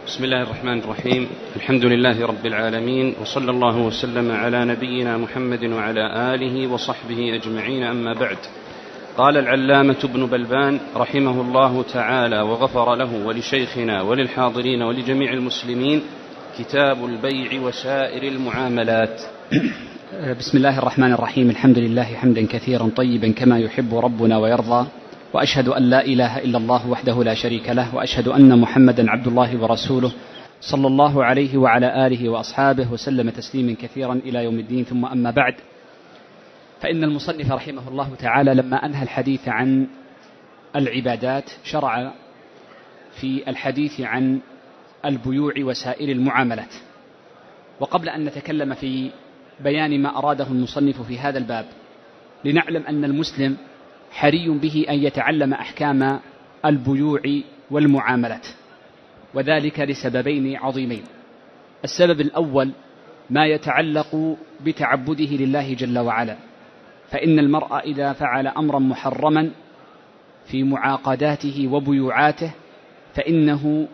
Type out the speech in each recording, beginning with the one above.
بسم الله الرحمن الرحيم. الحمد لله رب العالمين، وصلى الله وسلم على نبينا محمد وعلى آله وصحبه أجمعين، أما بعد. قال العلامة ابن بلبان رحمه الله تعالى وغفر له ولشيخنا وللحاضرين ولجميع المسلمين: كتاب البيع وسائر المعاملات. بسم الله الرحمن الرحيم. الحمد لله حمدا كثيرا طيبا كما يحب ربنا ويرضى، وأشهد أن لا إله إلا الله وحده لا شريك له، وأشهد أن محمدا عبد الله ورسوله صلى الله عليه وعلى آله وأصحابه وسلم تسليما كثيرا إلى يوم الدين. ثم أما بعد، فإن المصنف رحمه الله تعالى لما أنهى الحديث عن العبادات شرع في الحديث عن البيوع وسائر المعاملات. وقبل أن نتكلم في بيان ما أراده المصنف في هذا الباب، لنعلم أن المسلم حري به أن يتعلم أحكام البيوع والمعاملات، وذلك لسببين عظيمين. السبب الأول ما يتعلق بتعبده لله جل وعلا، فإن المرء إذا فعل أمرا محرما في معاقداته وبيوعاته فإنه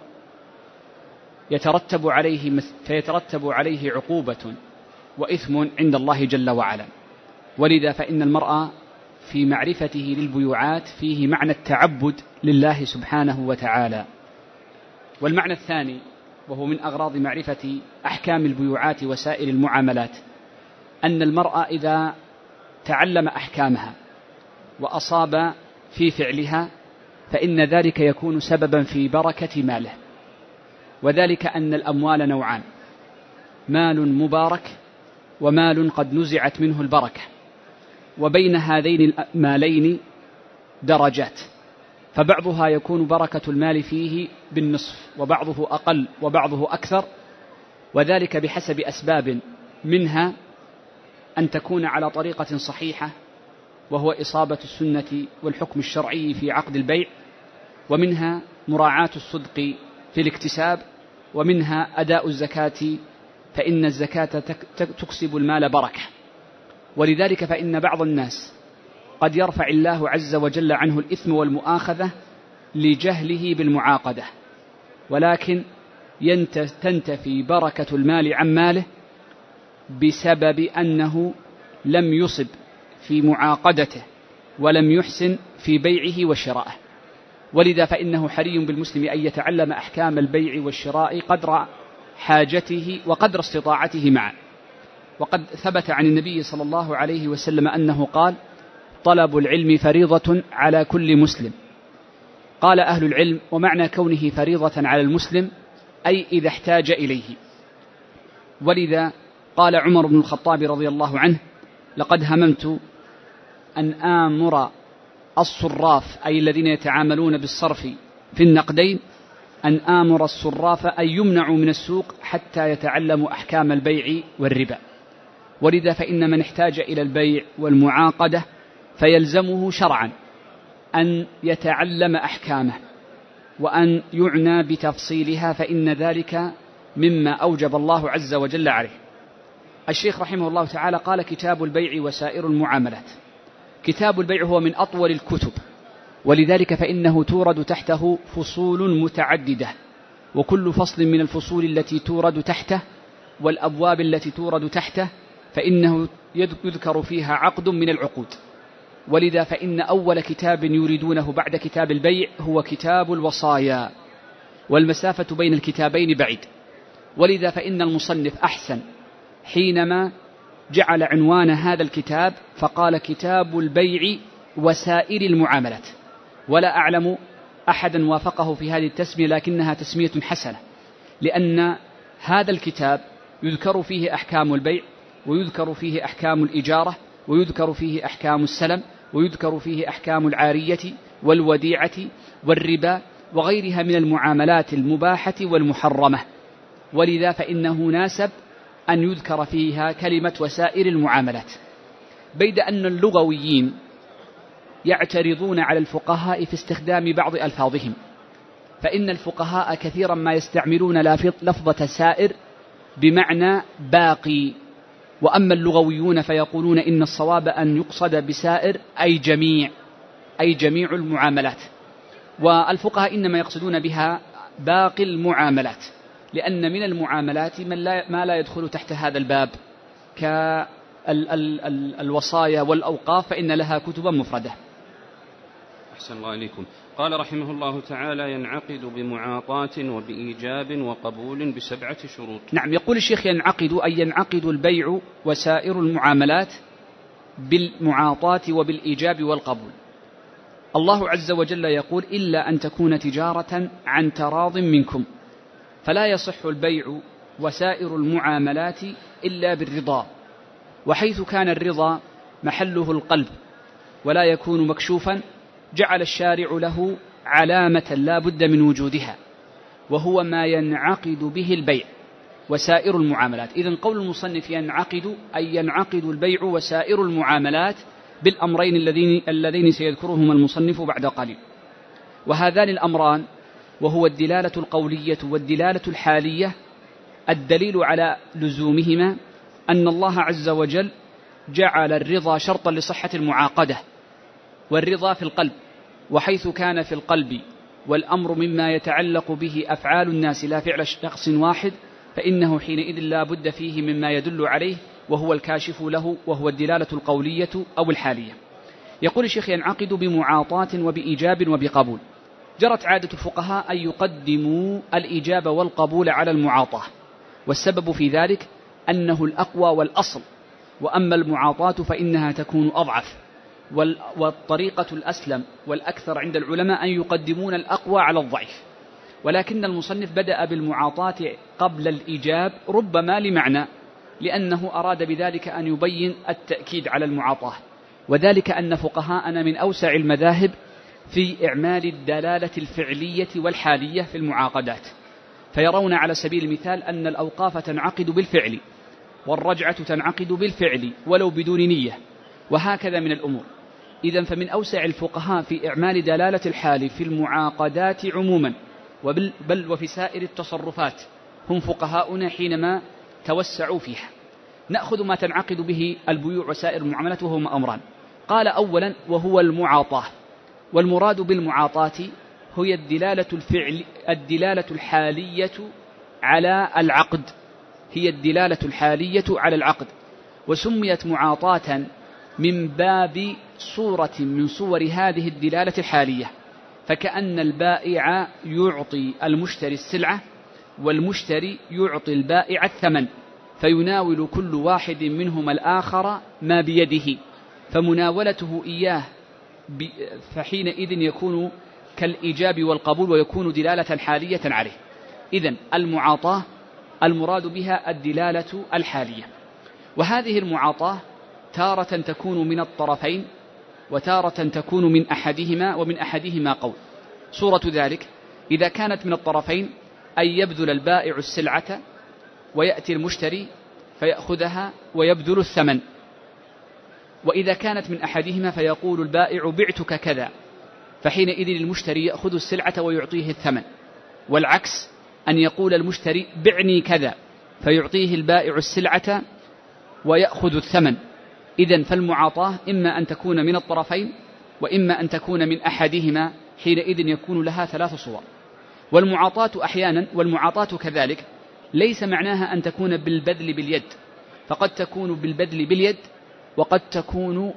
يترتب عليه عقوبة وإثم عند الله جل وعلا. ولذا فإن المرء في معرفته للبيوعات فيه معنى التعبد لله سبحانه وتعالى. والمعنى الثاني، وهو من أغراض معرفة أحكام البيوعات وسائر المعاملات، أن المرء إذا تعلم أحكامها وأصاب في فعلها فإن ذلك يكون سببا في بركة ماله. وذلك أن الأموال نوعان: مال مبارك ومال قد نزعت منه البركة، وبين هذين المالين درجات، فبعضها يكون بركة المال فيه بالنصف، وبعضه أقل وبعضه أكثر، وذلك بحسب أسباب، منها أن تكون على طريقة صحيحة وهو إصابة السنة والحكم الشرعي في عقد البيع، ومنها مراعاة الصدق في الاكتساب، ومنها أداء الزكاة، فإن الزكاة تكسب المال بركة. ولذلك فإن بعض الناس قد يرفع الله عز وجل عنه الإثم والمؤاخذة لجهله بالمعاقدة، ولكن تنتفي بركة المال عن ماله بسبب أنه لم يصب في معاقدته ولم يحسن في بيعه وشرائه. ولذا فإنه حري بالمسلم أن يتعلم أحكام البيع والشراء قدر حاجته وقدر استطاعته معا. وقد ثبت عن النبي صلى الله عليه وسلم أنه قال: طلب العلم فريضة على كل مسلم. قال أهل العلم: ومعنى كونه فريضة على المسلم أي إذا احتاج إليه. ولذا قال عمر بن الخطاب رضي الله عنه: لقد هممت أن آمر الصراف، أي الذين يتعاملون بالصرف في النقدين، أن آمر الصراف أن يمنعوا من السوق حتى يتعلموا أحكام البيع والربا. ولذا فإن من احتاج إلى البيع والمعاقدة فيلزمه شرعا أن يتعلم أحكامه وأن يعنى بتفصيلها، فإن ذلك مما أوجب الله عز وجل عليه. الشيخ رحمه الله تعالى قال: كتاب البيع وسائر المعاملات. كتاب البيع هو من أطول الكتب، ولذلك فإنه تورد تحته فصول متعددة، وكل فصل من الفصول التي تورد تحته والأبواب التي تورد تحته فإنه يذكر فيها عقد من العقود. ولذا فإن أول كتاب يريدونه بعد كتاب البيع هو كتاب الوصايا، والمسافة بين الكتابين بعيد. ولذا فإن المصنف أحسن حينما جعل عنوان هذا الكتاب فقال: كتاب البيع وسائر المعاملات. ولا أعلم أحدا وافقه في هذه التسمية، لكنها تسمية حسنة، لأن هذا الكتاب يذكر فيه أحكام البيع، ويذكر فيه أحكام الإجارة، ويذكر فيه أحكام السلم، ويذكر فيه أحكام العارية والوديعة والربا وغيرها من المعاملات المباحة والمحرمة. ولذا فإنه ناسب أن يذكر فيها كلمة وسائر المعاملات، بيد أن اللغويين يعترضون على الفقهاء في استخدام بعض ألفاظهم، فإن الفقهاء كثيرا ما يستعملون لفظة سائر بمعنى باقي، وأما اللغويون فيقولون إن الصواب أن يقصد بسائر أي جميع المعاملات، والفقهاء إنما يقصدون بها باقي المعاملات. لأن من المعاملات ما لا يدخل تحت هذا الباب كالوصايا والأوقاف، فإن لها كتبا مفردة. أحسن الله إليكم. قال رحمه الله تعالى: ينعقد بمعاطاة وبإيجاب وقبول ب7 شروط. نعم، يقول الشيخ ينعقد أي ينعقد البيع وسائر المعاملات بالمعاطاة وبالإيجاب والقبول. الله عز وجل يقول: إلا أن تكون تجارة عن تراض منكم، فلا يصح البيع وسائر المعاملات إلا بالرضا، وحيث كان الرضا محله القلب ولا يكون مكشوفا جعل الشارع له علامة لا بد من وجودها، وهو ما ينعقد به البيع وسائر المعاملات. إذن قول المصنف ينعقد أي ينعقد البيع وسائر المعاملات بالأمرين اللذين سيذكرهما المصنف بعد قليل. وهذان الأمران وهو الدلالة القولية والدلالة الحالية، الدليل على لزومهما أن الله عز وجل جعل الرضا شرطا لصحة المعاقدة، والرضا في القلب، وحيث كان في القلب والأمر مما يتعلق به أفعال الناس لا فعل شخص واحد، فإنه حينئذ لا بد فيه مما يدل عليه، وهو الكاشف له، وهو الدلالة القولية أو الحالية. يقول الشيخ: ينعقد بمعاطاة وبإيجاب وبقبول. جرت عادة الفقهاء أن يقدموا الإيجاب والقبول على المعاطاة، والسبب في ذلك أنه الأقوى والأصل، وأما المعاطاة فإنها تكون أضعف، والطريقة الأسلم والأكثر عند العلماء أن يقدمون الأقوى على الضعيف. ولكن المصنف بدأ بالمعاطاة قبل الإيجاب ربما لمعنى، لأنه أراد بذلك أن يبين التأكيد على المعاطاة، وذلك أن فقهاءنا من أوسع المذاهب في إعمال الدلالة الفعلية والحالية في المعاقدات، فيرون على سبيل المثال أن الأوقاف تنعقد بالفعل، والرجعة تنعقد بالفعل ولو بدون نية، وهكذا من الأمور. إذن فمن أوسع الفقهاء في إعمال دلالة الحال في المعاقدات عموما، بل وفي سائر التصرفات هم فقهاؤنا حينما توسعوا فيها. نأخذ ما تنعقد به البيوع وسائر المعاملات، وهما أمران. قال: أولا وهو المعاطاة، والمراد بالمعاطاة هي الدلالة الحالية على العقد، هي الدلالة الحالية على العقد، وسميت معاطاة من باب صورة من صور هذه الدلالة الحالية، فكأن البائع يعطي المشتري السلعة، والمشتري يعطي البائع الثمن، فيناول كل واحد منهما الآخر ما بيده، فمناولته إياه فحينئذ يكون كالإيجاب والقبول، ويكون دلالة حالية عليه. إذن المعاطاة المراد بها الدلالة الحالية، وهذه المعاطاة تارة تكون من الطرفين، وتارة تكون من أحدهما، ومن أحدهما قول. صورة ذلك إذا كانت من الطرفين أن يبذل البائع السلعة ويأتي المشتري فيأخذها ويبذل الثمن، وإذا كانت من أحدهما فيقول البائع بعتك كذا، فحينئذ المشتري يأخذ السلعة ويعطيه الثمن، والعكس أن يقول المشتري بعني كذا فيعطيه البائع السلعة ويأخذ الثمن. إذن فالمعاطاة إما أن تكون من الطرفين، وإما أن تكون من أحدهما، حينئذ يكون لها 3 صور. والمعاطاة أحيانا، والمعاطاة كذلك ليس معناها أن تكون بالبذل باليد، فقد تكون بالبذل باليد، وقد تكون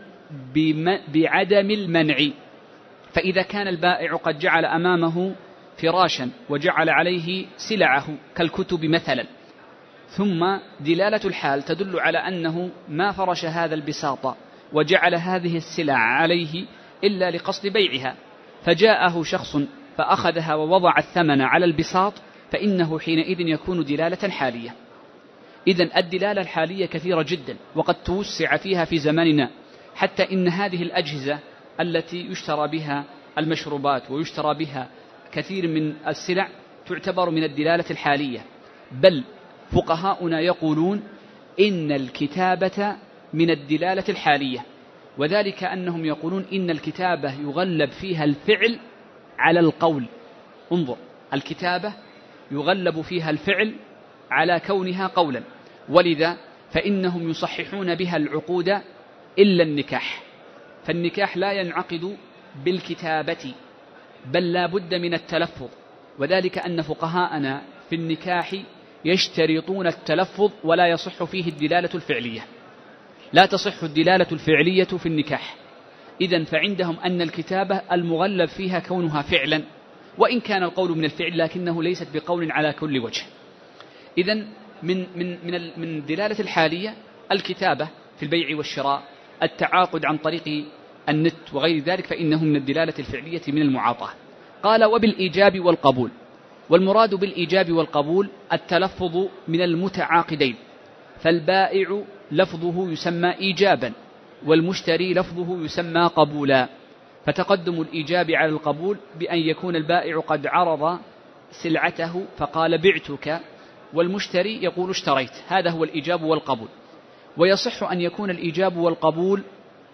بعدم المنع. فإذا كان البائع قد جعل أمامه فراشا وجعل عليه سلعه كالكتب مثلا، ثم دلالة الحال تدل على أنه ما فرش هذا البساط وجعل هذه السلع عليه إلا لقصد بيعها، فجاءه شخص فأخذها ووضع الثمن على البساط، فإنه حينئذ يكون دلالة حالية. إذن الدلالة الحالية كثيرة جدا، وقد توسع فيها في زماننا، حتى إن هذه الأجهزة التي يشترى بها المشروبات ويشترى بها كثير من السلع تعتبر من الدلالة الحالية، بل فقهاؤنا يقولون إن الكتابة من الدلالة الحالية، وذلك أنهم يقولون إن الكتابة يغلب فيها الفعل على القول. انظر، الكتابة يغلب فيها الفعل على كونها قولا، ولذا فإنهم يصححون بها العقود إلا النكاح، فالنكاح لا ينعقد بالكتابة بل لا بد من التلفظ، وذلك أن فقهاءنا في النكاح يشترطون التلفظ ولا يصح فيه الدلالة الفعلية، لا تصح الدلالة الفعلية في النكاح. إذن فعندهم أن الكتابة المغلب فيها كونها فعلا، وإن كان القول من الفعل لكنه ليست بقول على كل وجه. إذن من الدلالة الحالية الكتابة في البيع والشراء، التعاقد عن طريق النت وغير ذلك، فإنه من الدلالة الفعلية من المعاطاة. قال وبالإيجاب والقبول، والمراد بالإيجاب والقبول التلفظ من المتعاقدين، فالبائع لفظه يسمى إيجابا والمشتري لفظه يسمى قبولا، فتقدم الإيجاب على القبول بأن يكون البائع قد عرض سلعته فقال بعتك، والمشتري يقول اشتريت، هذا هو الإيجاب والقبول. ويصح أن يكون الإيجاب والقبول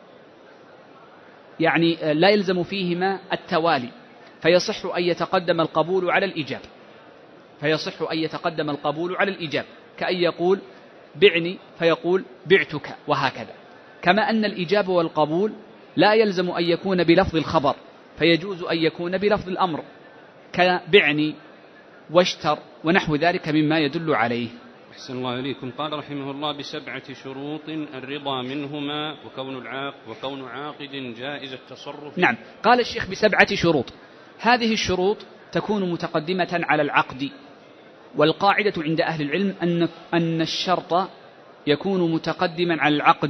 يعني لا يلزم فيهما التوالي، فيصح أن يتقدم القبول على الإيجاب، فيصح أن يتقدم القبول على الإيجاب، كأن يقول بعني فيقول بعتك، وهكذا. كما أن الإيجاب والقبول لا يلزم أن يكون بلفظ الخبر، فيجوز أن يكون بلفظ الأمر كبعني واشتر ونحو ذلك مما يدل عليه. أحسن الله إليكم. قال رحمه الله ب7 شروط الرضا منهما وكون عاقد جائز التصرف. نعم، قال الشيخ ب7 شروط. هذه الشروط تكون متقدمة على العقد، والقاعدة عند أهل العلم أن الشرط يكون متقدما على العقد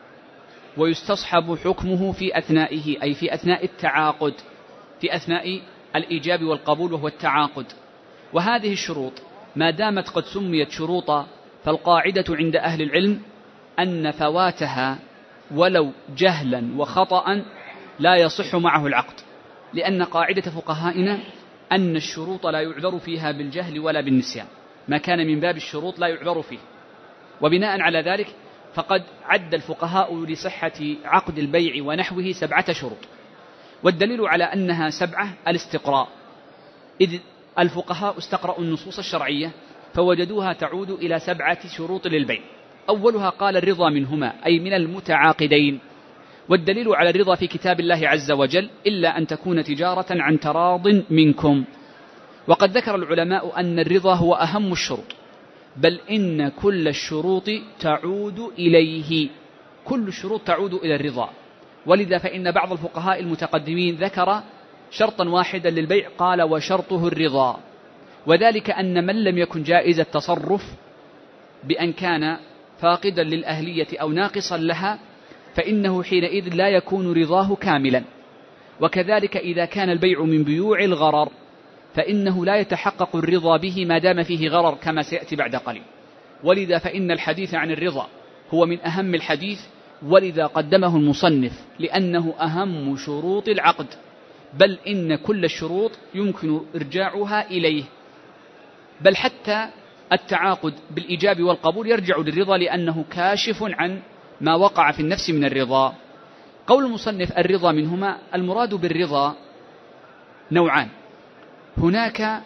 ويستصحب حكمه في أثنائه، أي في أثناء التعاقد، في أثناء الإيجاب والقبول وهو التعاقد. وهذه الشروط ما دامت قد سميت شروطا، فالقاعدة عند أهل العلم أن فواتها ولو جهلا وخطأ لا يصح معه العقد، لأن قاعدة فقهائنا أن الشروط لا يعذر فيها بالجهل ولا بالنسيان، ما كان من باب الشروط لا يعذر فيه. وبناء على ذلك فقد عد الفقهاء لصحة عقد البيع ونحوه 7 شروط، والدليل على أنها 7 الاستقراء، إذ الفقهاء استقرأوا النصوص الشرعية فوجدوها تعود إلى 7 شروط للبيع. أولها قال الرضا منهما، أي من المتعاقدين، والدليل على الرضا في كتاب الله عز وجل إلا أن تكون تجارة عن تراض منكم. وقد ذكر العلماء أن الرضا هو أهم الشروط، بل إن كل الشروط تعود إليه، كل الشروط تعود إلى الرضا. ولذا فإن بعض الفقهاء المتقدمين ذكر شرطا واحدا للبيع قال وشرطه الرضا، وذلك أن من لم يكن جائز التصرف بأن كان فاقدا للأهلية أو ناقصا لها فإنه حينئذ لا يكون رضاه كاملا. وكذلك إذا كان البيع من بيوع الغرر فإنه لا يتحقق الرضا به ما دام فيه غرر كما سيأتي بعد قليل. ولذا فإن الحديث عن الرضا هو من أهم الحديث، ولذا قدمه المصنف لأنه أهم شروط العقد، بل إن كل الشروط يمكن إرجاعها إليه، بل حتى التعاقد بالإيجاب والقبول يرجع للرضا لأنه كاشف عن ما وقع في النفس من الرضا. قول المصنف الرضا منهما، المراد بالرضا نوعان، هناك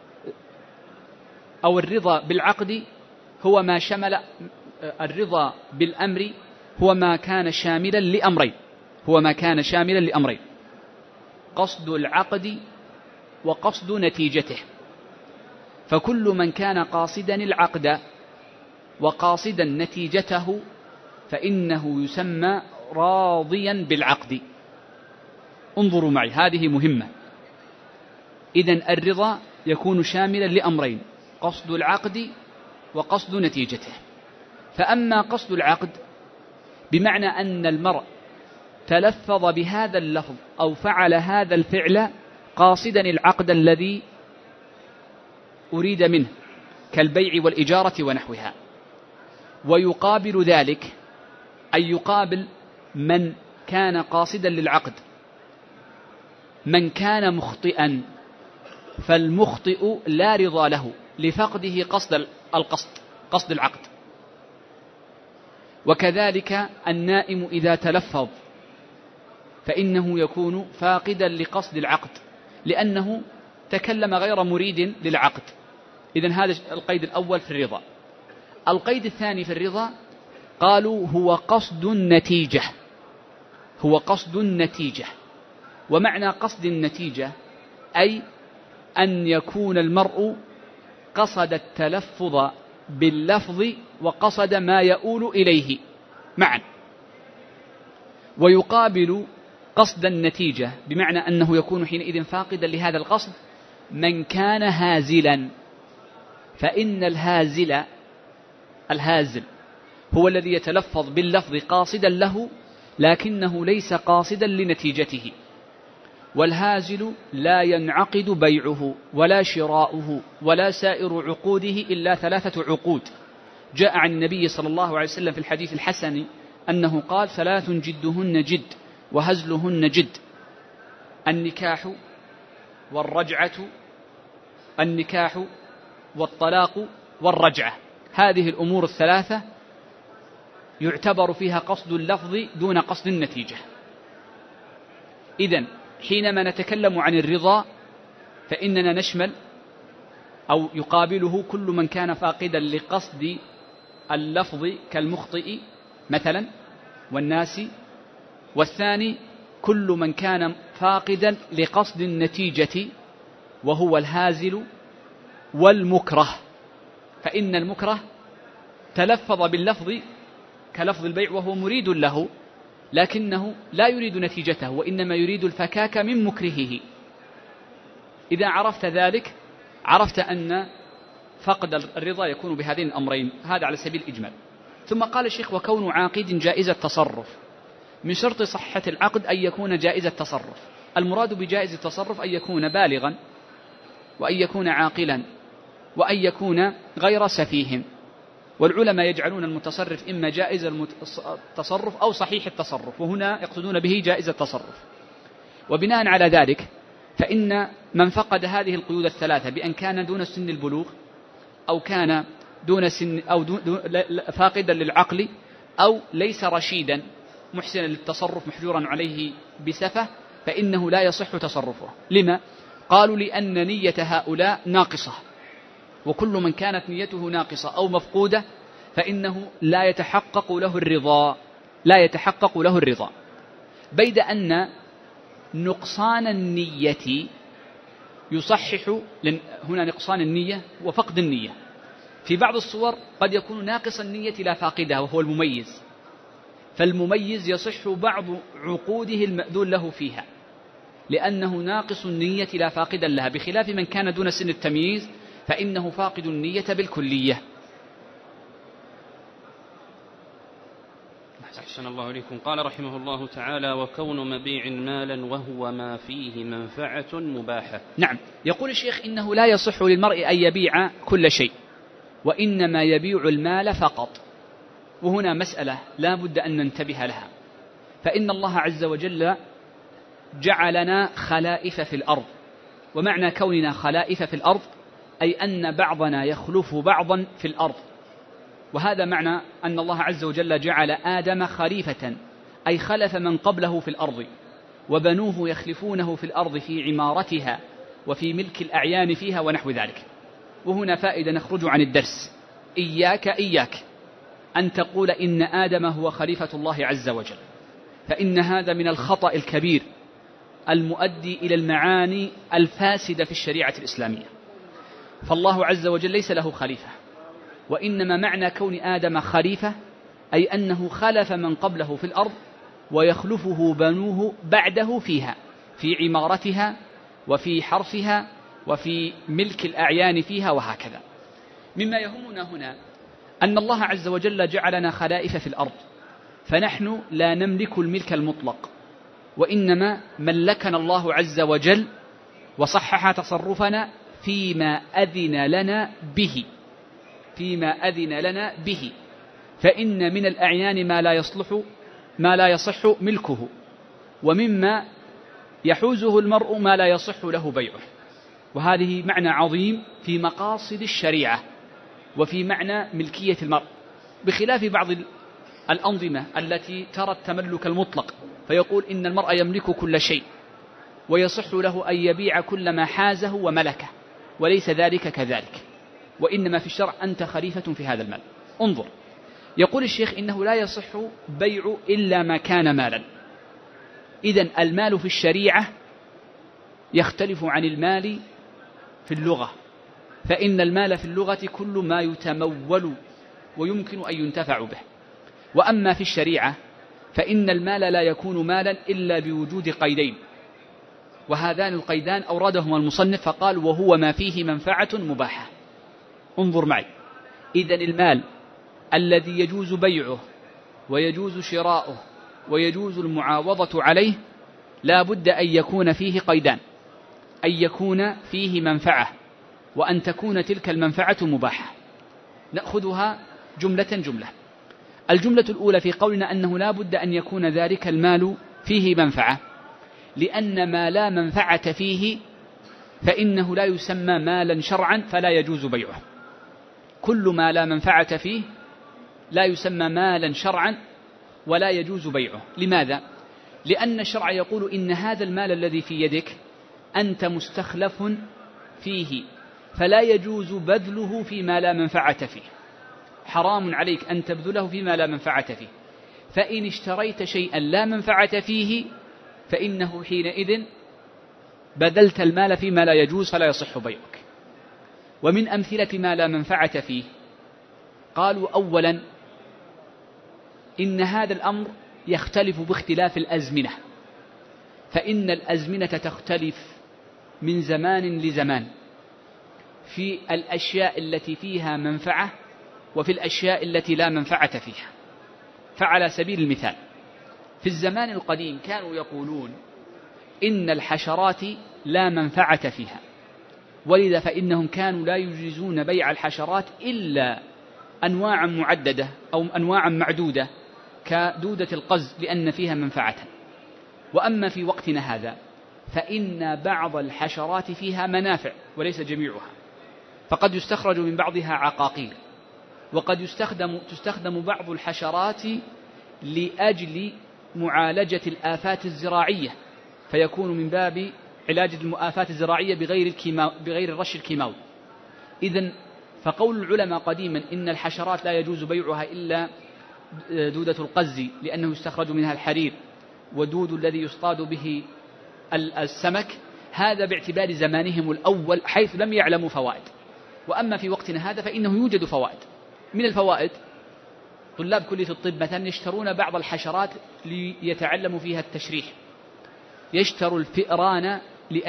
أو الرضا بالعقد هو ما شمل، الرضا بالأمر هو ما كان شاملا لأمرين، هو ما كان شاملا لأمرين: قصد العقد وقصد نتيجته. فكل من كان قاصدا العقد وقاصدا نتيجته فإنه يسمى راضيا بالعقد. انظروا معي، هذه مهمة. إذن الرضا يكون شاملا لأمرين: قصد العقد وقصد نتيجته. فأما قصد العقد بمعنى أن المرء تلفظ بهذا اللفظ أو فعل هذا الفعل قاصدا العقد الذي أريد منه كالبيع والإجارة ونحوها. ويقابل ذلك أي يقابل من كان قاصدا للعقد من كان مخطئا، فالمخطئ لا رضا له لفقده قصد العقد. وكذلك النائم إذا تلفظ فإنه يكون فاقدا لقصد العقد لأنه تكلم غير مريد للعقد. إذن هذا القيد الأول في الرضا. القيد الثاني في الرضا قالوا هو قصد النتيجة، هو قصد النتيجة. ومعنى قصد النتيجة أي أن يكون المرء قصد التلفظ باللفظ وقصد ما يؤول إليه معا، ويقابل قصد النتيجة بمعنى أنه يكون حينئذ فاقدا لهذا القصد من كان هازلا، فإن الهازل هو الذي يتلفظ باللفظ قاصدا له لكنه ليس قاصدا لنتيجته، والهازل لا ينعقد بيعه ولا شراؤه ولا سائر عقوده إلا 3 عقود. جاء عن النبي صلى الله عليه وسلم في الحديث الحسن أنه قال: 3 جدهن جد وهزلهن جد: النكاح والرجعة، النكاح والطلاق والرجعة. هذه الأمور ال3 يعتبر فيها قصد اللفظ دون قصد النتيجة. إذن حينما نتكلم عن الرضا فإننا نشمل أو يقابله كل من كان فاقدا لقصد اللفظ كالمخطئ مثلا والناس، والثاني كل من كان فاقدا لقصد النتيجة وهو الهازل والمكره، فإن المكره تلفظ باللفظ كلفظ البيع وهو مريد له لكنه لا يريد نتيجته وإنما يريد الفكاك من مكرهه. إذا عرفت ذلك عرفت أن فقد الرضا يكون بهذين الأمرين، هذا على سبيل الإجمال. ثم قال الشيخ: وكون عاقد جائز التصرف. من شرط صحة العقد أن يكون جائز التصرف. المراد بجائز التصرف أن يكون بالغا وأن يكون عاقلا وأن يكون غير سفيه، والعلماء يجعلون المتصرف إما جائز التصرف أو صحيح التصرف، وهنا يقصدون به جائز التصرف. وبناء على ذلك فإن من فقد هذه القيود ال3 بأن كان دون سن البلوغ أو كان دون سن أو فاقدا للعقل أو ليس رشيدا محسنا للتصرف محجورا عليه بسفة فإنه لا يصح تصرفه. لما؟ قالوا: لأن نية هؤلاء ناقصة، وكل من كانت نيته ناقصة أو مفقودة فإنه لا يتحقق له الرضا، بيد أن نقصان النية يصحح. هنا نقصان النية وفقد النية في بعض الصور قد يكون ناقص النية لا فاقدها وهو المميز، فالمميز يصح بعض عقوده المأذون له فيها لأنه ناقص النية لا فاقدا لها، بخلاف من كان دون سن التمييز فإنه فاقد النية بالكلية. أحسن الله إليكم. قال رحمه الله تعالى: وكون مبيع مالا وهو ما فيه منفعة مباحة. نعم، يقول الشيخ: إنه لا يصح للمرء أن يبيع كل شيء، وإنما يبيع المال فقط. وهنا مسألة لا بد أن ننتبه لها، فإن الله عز وجل جعلنا خلائف في الأرض، ومعنى كوننا خلائف في الأرض أي أن بعضنا يخلف بعضا في الأرض، وهذا معنى أن الله عز وجل جعل آدم خليفة أي خلف من قبله في الأرض، وبنوه يخلفونه في الأرض في عمارتها وفي ملك الأعيان فيها ونحو ذلك. وهنا فائدة نخرج عن الدرس: إياك أن تقول إن آدم هو خليفة الله عز وجل، فإن هذا من الخطأ الكبير المؤدي إلى المعاني الفاسدة في الشريعة الإسلامية. فالله عز وجل ليس له خليفة، وإنما معنى كون آدم خليفة أي أنه خلف من قبله في الأرض ويخلفه بنوه بعده فيها في عمارتها وفي حرثها وفي ملك الأعيان فيها وهكذا. مما يهمنا هنا أن الله عز وجل جعلنا خلائف في الأرض، فنحن لا نملك الملك المطلق، وإنما ملكنا الله عز وجل وصحح تصرفنا فيما أذن لنا به، فإن من الأعيان ما لا يصح ملكه، ومما يحوزه المرء ما لا يصح له بيعه. وهذه معنى عظيم في مقاصد الشريعة وفي معنى ملكية المرء، بخلاف بعض الأنظمة التي ترى التملك المطلق فيقول إن المرء يملك كل شيء ويصح له أن يبيع كل ما حازه وملكه، وليس ذلك كذلك، وإنما في الشرع أنت خليفة في هذا المال. انظر، يقول الشيخ: إنه لا يصح بيع إلا ما كان مالا. إذن المال في الشريعة يختلف عن المال في اللغة، فإن المال في اللغة كل ما يتمول ويمكن أن ينتفع به. وأما في الشريعة فإن المال لا يكون مالا إلا بوجود قيدين، وهذان القيدان أوردهما المصنف فقال: وهو ما فيه منفعة مباحة. انظر معي، إذن المال الذي يجوز بيعه ويجوز شراؤه ويجوز المعاوضة عليه لا بد أن يكون فيه قيدان: أن يكون فيه منفعة، وأن تكون تلك المنفعة مباحة. نأخذها جملة جملة. الجملة الأولى في قولنا أنه لا بد أن يكون ذلك المال فيه منفعة، لأن ما لا منفعة فيه فإنه لا يسمى مالا شرعا فلا يجوز بيعه. كل ما لا منفعة فيه لا يسمى مالا شرعا ولا يجوز بيعه. لماذا؟ لأن الشرع يقول إن هذا المال الذي في يدك أنت مستخلف فيه، فلا يجوز بذله فيما لا منفعة فيه، حرام عليك أن تبذله فيما لا منفعة فيه. فإن اشتريت شيئا لا منفعة فيه فإنه حينئذ بذلت المال فيما لا يجوز فلا يصح بيعك. ومن أمثلة ما لا منفعة فيه قالوا: أولا إن هذا الأمر يختلف باختلاف الأزمنة، فإن الأزمنة تختلف من زمان لزمان في الأشياء التي فيها منفعة وفي الأشياء التي لا منفعة فيها. فعلى سبيل المثال في الزمان القديم كانوا يقولون إن الحشرات لا منفعة فيها، ولذا فإنهم كانوا لا يجيزون بيع الحشرات إلا أنواعا معددة أو أنواعا معدودة كدودة القز لأن فيها منفعة. وأما في وقتنا هذا فإن بعض الحشرات فيها منافع وليس جميعها، فقد يستخرج من بعضها عقاقير، وقد تستخدم بعض الحشرات لأجل معالجة الآفات الزراعية، فيكون من باب علاج الآفات الزراعية بغير الرش الكيماوي. إذن فقول العلماء قديما إن الحشرات لا يجوز بيعها إلا دودة القز لأنه يستخرج منها الحرير ودود الذي يصطاد به السمك، هذا باعتبار زمانهم الأول حيث لم يعلموا فوائد. وأما في وقتنا هذا فإنه يوجد فوائد. من الفوائد طلاب كلية الطب مثلا يشترون بعض الحشرات ليتعلموا فيها التشريح، يشتروا الفئران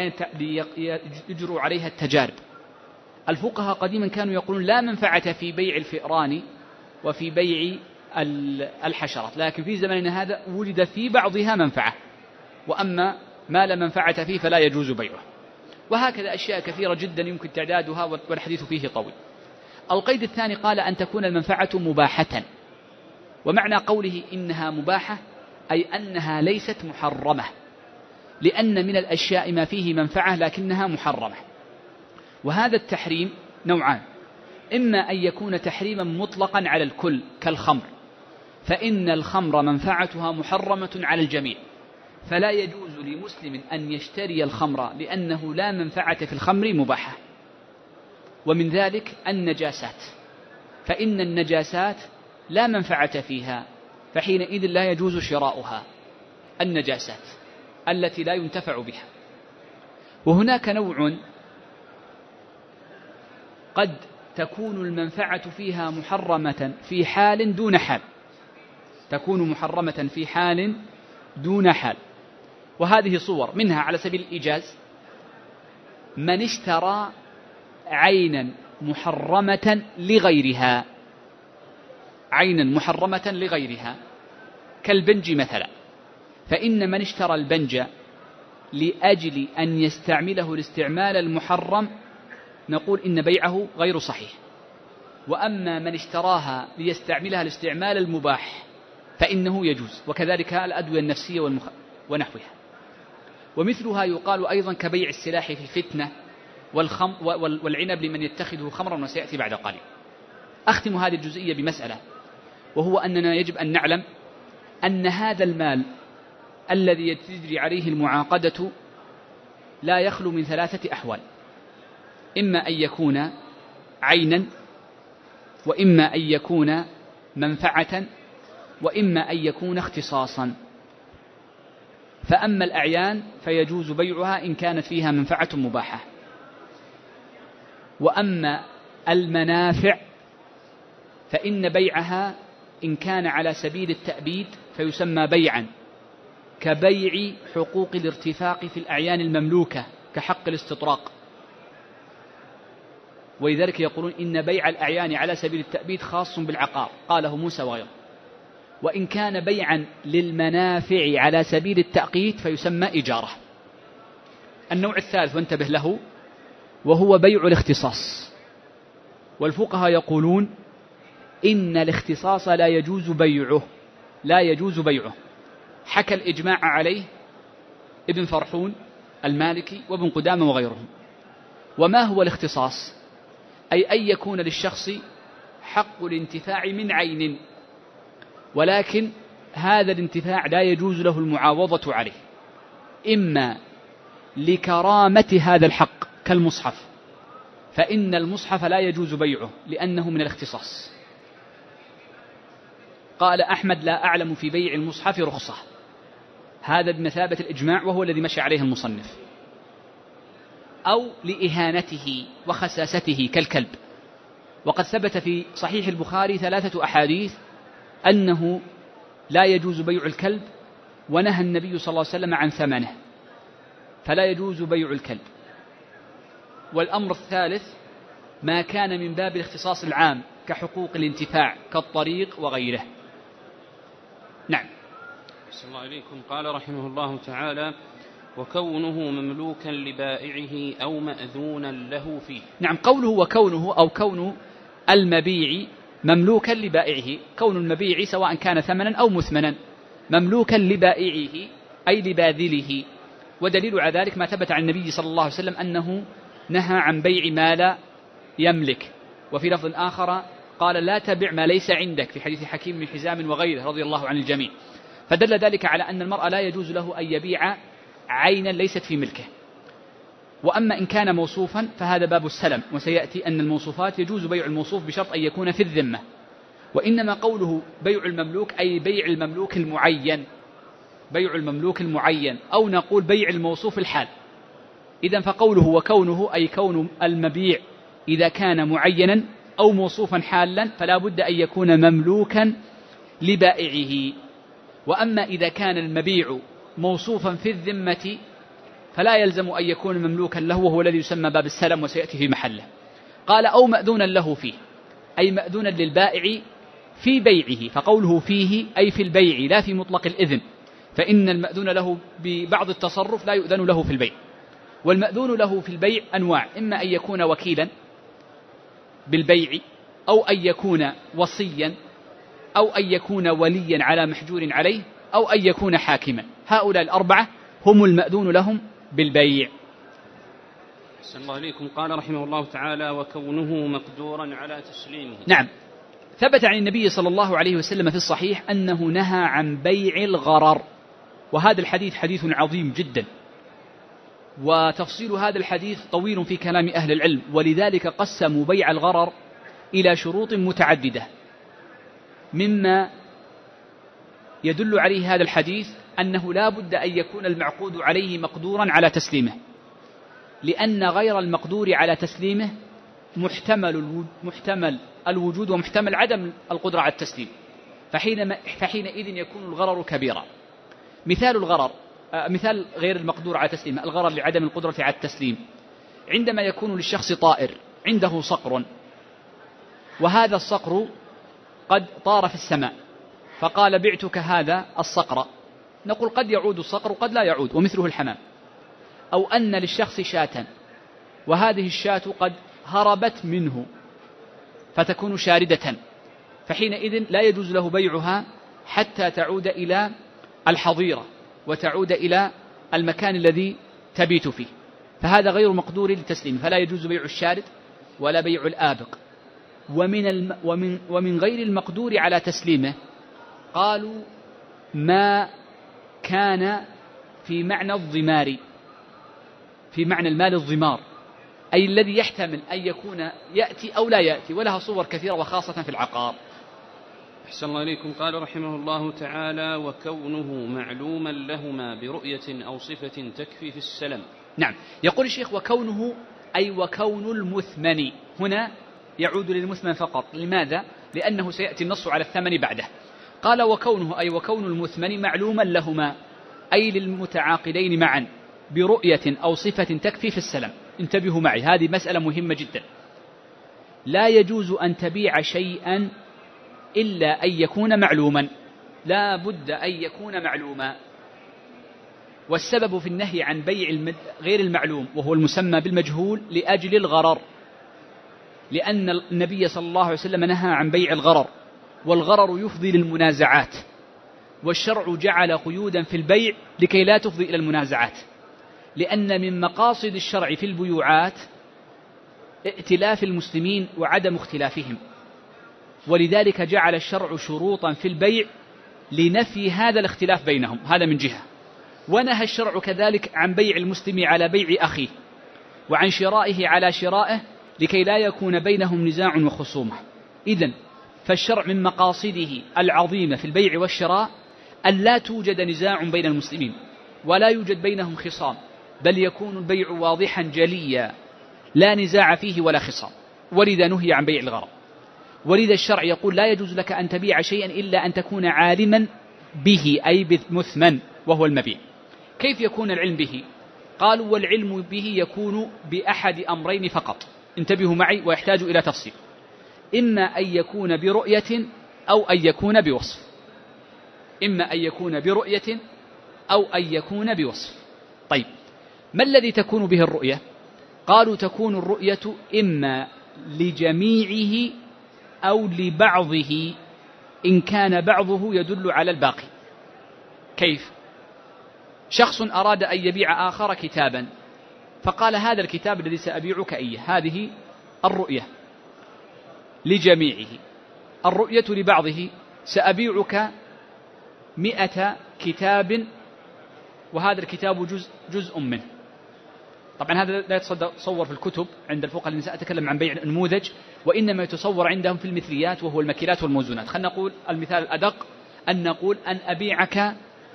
ليجروا عليها التجارب. الفقهاء قديما كانوا يقولون لا منفعة في بيع الفئران وفي بيع الحشرات، لكن في زماننا هذا وجد في بعضها منفعة، وأما ما لا منفعة فيه فلا يجوز بيعه. وهكذا أشياء كثيرة جدا يمكن تعدادها والحديث فيه طويل. القيد الثاني قال أن تكون المنفعة مباحة، ومعنى قوله إنها مباحة أي أنها ليست محرمة، لأن من الأشياء ما فيه منفعة لكنها محرمة. وهذا التحريم نوعان: إما أن يكون تحريما مطلقا على الكل كالخمر، فإن الخمر منفعتها محرمة على الجميع، فلا يجوز لمسلم أن يشتري الخمر لأنه لا منفعة في الخمر مباحة. ومن ذلك النجاسات، فإن النجاسات لا منفعة فيها، فحينئذ لا يجوز شراؤها، النجاسات التي لا ينتفع بها. وهناك نوع قد تكون المنفعة فيها محرمة في حال دون حال، تكون محرمة في حال دون حال، وهذه صور منها على سبيل الإيجاز: من اشترى عينا محرمة لغيرها، عينا محرمة لغيرها كالبنج مثلا، فإن من اشترى البنج لأجل أن يستعمله الاستعمال المحرم نقول إن بيعه غير صحيح. وأما من اشتراها ليستعملها الاستعمال المباح فإنه يجوز، وكذلك الأدوية النفسية ونحوها. ومثلها يقال أيضا كبيع السلاح في الفتنة والعنب لمن يتخذه خمرا، وسيأتي بعد قليل. أختم هذه الجزئية بمسألة، وهو أننا يجب أن نعلم أن هذا المال الذي تجري عليه المعاقدة لا يخلو من ثلاثة أحوال: إما أن يكون عينا، وإما أن يكون منفعة، وإما أن يكون اختصاصا. فأما الأعيان فيجوز بيعها إن كانت فيها منفعة مباحة. وأما المنافع فإن بيعها إن كان على سبيل التأبيد فيسمى بيعا، كبيع حقوق الارتفاق في الأعيان المملوكة كحق الاستطراق. ولذلك يقولون إن بيع الأعيان على سبيل التأبيد خاص بالعقار، قاله موسى وغيره. وإن كان بيعا للمنافع على سبيل التأقيت فيسمى إجارة. النوع الثالث وانتبه له وهو بيع الاختصاص. والفقهاء يقولون إن الاختصاص لا يجوز بيعه. حكى الإجماع عليه ابن فرحون المالكي وابن قدامة وغيرهم. وما هو الاختصاص؟ أي أن يكون للشخص حق الانتفاع من عين، ولكن هذا الانتفاع لا يجوز له المعاوضة عليه، إما لكرامة هذا الحق كالمصحف، فإن المصحف لا يجوز بيعه لأنه من الاختصاص. قال أحمد: لا أعلم في بيع المصحف رخصة. هذا بمثابة الإجماع وهو الذي مشى عليه المصنف. أو لإهانته وخساسته كالكلب. وقد ثبت في صحيح البخاري 3 أحاديث أنه لا يجوز بيع الكلب، ونهى النبي صلى الله عليه وسلم عن ثمنه، فلا يجوز بيع الكلب. والأمر الثالث ما كان من باب الاختصاص العام كحقوق الانتفاع كالطريق وغيره. نعم. أحسن الله إليكم. قال رحمه الله تعالى: وكونه مملوكا لبائعه أو مأذونا له فيه. نعم، قوله وكونه أو كون المبيع مملوكا لبائعه، كون المبيع سواء كان ثمنا أو مثمنا مملوكا لبائعه أي لباذله. ودليل على ذلك ما ثبت عن النبي صلى الله عليه وسلم أنه نهى عن بيع ما لا يملك. وفي لفظ آخر قال: لا تبع ما ليس عندك، في حديث حكيم بن حزام وغيره رضي الله عن الجميع. فدل ذلك على أن المرء لا يجوز له أن يبيع عينا ليست في ملكه. وأما إن كان موصوفا فهذا باب السلم، وسيأتي أن الموصوفات يجوز بيع الموصوف بشرط أن يكون في الذمة. وإنما قوله بيع المملوك أي بيع المملوك المعين، بيع المملوك المعين، أو نقول بيع الموصوف الحال. إذن فقوله وكونه أي كون المبيع إذا كان معينا أو موصوفا حالا فلا بد أن يكون مملوكا لبائعه. وأما إذا كان المبيع موصوفا في الذمة فلا يلزم أن يكون مملوكا له، وهو الذي يسمى باب السلم وسيأتي في محله. قال: أو مأذونا له فيه، أي مأذونا للبائع في بيعه. فقوله فيه أي في البيع لا في مطلق الإذن، فإن المأذون له ببعض التصرف لا يؤذن له في البيع. والمأذون له في البيع أنواع: إما أن يكون وكيلا بالبيع، أو أن يكون وصيا، أو أن يكون وليا على محجور عليه، أو أن يكون حاكما. هؤلاء الأربعة هم المأذون لهم بالبيع. أحسن الله إليكم. قال رحمه الله تعالى: وكونه مقدورا على تسليمه. نعم، ثبت عن النبي صلى الله عليه وسلم في الصحيح أنه نهى عن بيع الغرر، وهذا الحديث حديث عظيم جدا، وتفصيل هذا الحديث طويل في كلام أهل العلم، ولذلك قسموا بيع الغرر إلى شروط متعددة. مما يدل عليه هذا الحديث أنه لا بد أن يكون المعقود عليه مقدورا على تسليمه، لأن غير المقدور على تسليمه محتمل الوجود ومحتمل عدم القدرة على التسليم، فحينئذ يكون الغرر كبيرا. مثال الغرر، مثال غير المقدور على تسليمه، الغرر لعدم القدرة على التسليم، عندما يكون للشخص طائر عنده صقر، وهذا الصقر قد طار في السماء، فقال: بعتك هذا الصقر. نقول قد يعود الصقر قد لا يعود، ومثله الحمام. أو أن للشخص شاة، وهذه الشاة قد هربت منه فتكون شاردة، فحينئذ لا يجوز له بيعها حتى تعود إلى الحظيرة وتعود إلى المكان الذي تبيت فيه، فهذا غير مقدور للتسليم، فلا يجوز بيع الشارد ولا بيع الآبق. ومن غير المقدور على تسليمه قالوا ما كان في معنى الضمار، في معنى المال الضمار، أي الذي يحتمل أن يكون يأتي أو لا يأتي، ولها صور كثيرة وخاصة في العقار. أحسن الله إليكم. قال رحمه الله تعالى: وكونه معلوما لهما برؤية أو صفة تكفي في السلم. نعم، يقول الشيخ: وكونه أي وكون المثمن، هنا يعود للمثمن فقط. لماذا؟ لأنه سيأتي النص على الثمن بعده. قال وكونه أي وكون المثمن معلوما لهما، أي للمتعاقدين معا، برؤية أو صفة تكفي في السلم. انتبهوا معي، هذه مسألة مهمة جدا. لا يجوز أن تبيع شيئا إلا أن يكون معلوما، لا بد أن يكون معلوما. والسبب في النهي عن بيع غير المعلوم وهو المسمى بالمجهول لأجل الغرر، لأن النبي صلى الله عليه وسلم نهى عن بيع الغرر، والغرر يفضي للمنازعات، والشرع جعل قيودا في البيع لكي لا تفضي إلى المنازعات، لأن من مقاصد الشرع في البيوعات ائتلاف المسلمين وعدم اختلافهم، ولذلك جعل الشرع شروطا في البيع لنفي هذا الاختلاف بينهم، هذا من جهة. ونهى الشرع كذلك عن بيع المسلم على بيع أخيه، وعن شرائه على شرائه، لكي لا يكون بينهم نزاع وخصومة. إذن فالشرع من مقاصده العظيمة في البيع والشراء أن لا توجد نزاع بين المسلمين ولا يوجد بينهم خصام، بل يكون البيع واضحا جليا لا نزاع فيه ولا خصام، ولذا نهي عن بيع الغرر. ولذا الشرع يقول لا يجوز لك أن تبيع شيئا إلا أن تكون عالما به، أي بالمثمن وهو المبيع. كيف يكون العلم به؟ قالوا والعلم به يكون بأحد أمرين فقط، انتبهوا معي ويحتاج إلى تفصيل، إما أن يكون برؤية أو أن يكون بوصف، إما أن يكون برؤية أو أن يكون بوصف. طيب ما الذي تكون به الرؤية؟ قالوا تكون الرؤية إما لجميعه أو لبعضه إن كان بعضه يدل على الباقي. كيف؟ شخص أراد أن يبيع آخر كتابا، فقال هذا الكتاب الذي سأبيعك إياه، هذه الرؤية لجميعه. الرؤية لبعضه سأبيعك 100 كتاب وهذا الكتاب جزء منه. طبعا هذا لا يتصور في الكتب عند الفقهاء، لأن سأتكلم عن بيع النموذج، وإنما يتصور عندهم في المثليات وهو المكيلات والموزونات. خلينا نقول المثال الأدق أن نقول أن أبيعك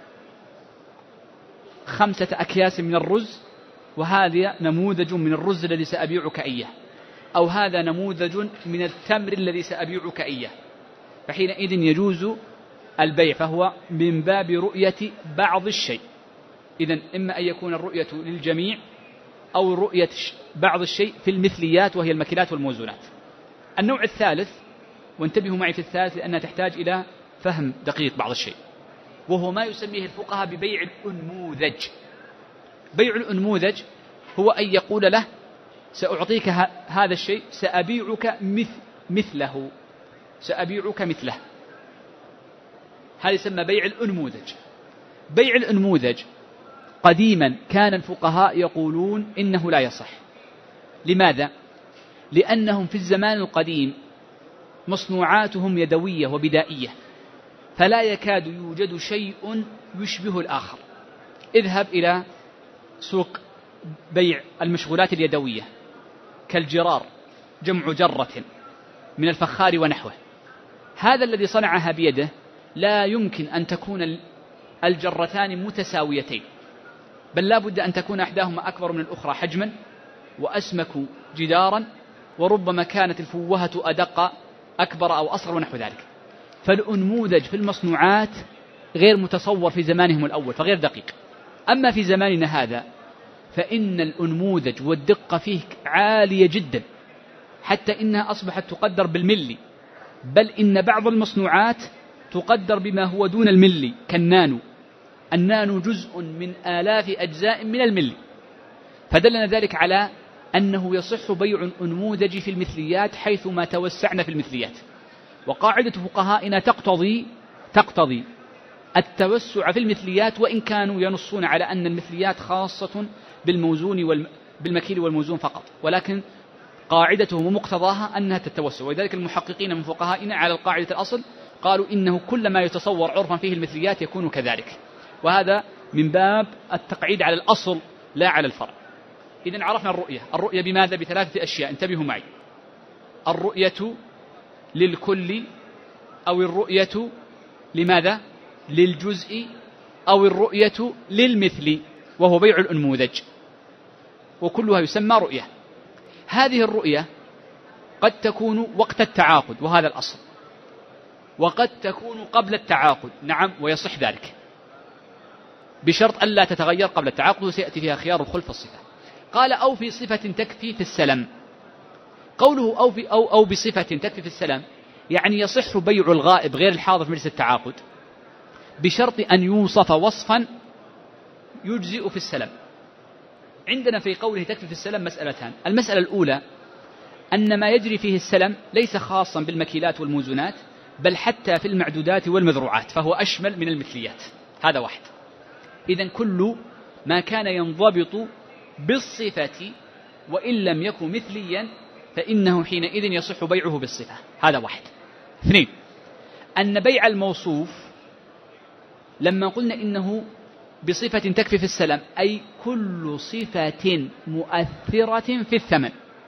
5 أكياس من الرز، وهذا نموذج من الرز الذي سأبيعك إياه، أو هذا نموذج من التمر الذي سأبيعك إياه، فحينئذ يجوز البيع، فهو من باب رؤية بعض الشيء. إذن إما أن يكون الرؤية للجميع أو رؤية بعض الشيء في المثليات وهي المكيلات والموزونات. النوع الثالث، وانتبهوا معي في الثالث لأنها تحتاج إلى فهم دقيق بعض الشيء، وهو ما يسميه الفقهاء ببيع الأنموذج. بيع الأنموذج هو أن يقول له سأعطيك هذا الشيء، سأبيعك مثله، سأبيعك مثله، هذا يسمى بيع الأنموذج. بيع الأنموذج قديما كان الفقهاء يقولون إنه لا يصح. لماذا؟ لأنهم في الزمان القديم مصنوعاتهم يدوية وبدائية، فلا يكاد يوجد شيء يشبه الآخر. اذهب إلى سوق بيع المشغولات اليدوية كالجرار، جمع جرة من الفخار ونحوه، هذا الذي صنعها بيده لا يمكن أن تكون الجرتان متساويتين، بل لا بد أن تكون أحداهما أكبر من الأخرى حجما وأسمك جدارا، وربما كانت الفوهة أدق أكبر أو أصغر ونحو ذلك. فالأنموذج في المصنوعات غير متصور في زمانهم الأول، فغير دقيق. أما في زماننا هذا فإن الأنموذج والدقة فيه عالية جدا، حتى إنها أصبحت تقدر بالملي، بل إن بعض المصنوعات تقدر بما هو دون الملي كالنانو. النانو جزء من آلاف أجزاء من الملي، فدلنا ذلك على أنه يصح بيع الأنموذج في المثليات حيث ما توسعنا في المثليات. وقاعدة فقهائنا تقتضي التوسع في المثليات، وإن كانوا ينصون على أن المثليات خاصة بالموزون بالمكيل والموزون فقط، ولكن قاعدتهم ومقتضاها أنها تتوسع. ولذلك المحققين من فقهائنا على القاعدة الأصل قالوا إنه كل ما يتصور عرفا فيه المثليات يكون كذلك، وهذا من باب التقعيد على الأصل لا على الفرع. إذن عرفنا الرؤية بماذا؟ ب3 أشياء، انتبهوا معي: الرؤية للكل، أو الرؤية لماذا؟ للجزء، أو الرؤية للمثل وهو بيع الأنموذج، وكلها يسمى رؤية. هذه الرؤية قد تكون وقت التعاقد وهذا الأصل، وقد تكون قبل التعاقد، نعم، ويصح ذلك بشرط ألا تتغير قبل التعاقد، وسيأتي فيها خيار الخلف الصفة. قال أو في صفة تكفي في السلم. قوله أو بصفة تكفي في السلم يعني يصح بيع الغائب غير الحاضر في مجلس التعاقد بشرط أن يوصف وصفا يجزئ في السلم. عندنا في قوله تكفي في السلم مسألتان. المسألة الأولى أن ما يجري فيه السلم ليس خاصا بالمكيلات والموزونات، بل حتى في المعدودات والمذروعات، فهو أشمل من المثليات. هذا واحد. إذن كل ما كان ينضبط بالصفة وإن لم يكن مثليا فإنه حينئذ يصح بيعه بالصفة. هذا واحد. اثنين، أن بيع الموصوف لما قلنا إنه بصفة تكفي في السلم أي كل صفة مؤثرة في الثمن،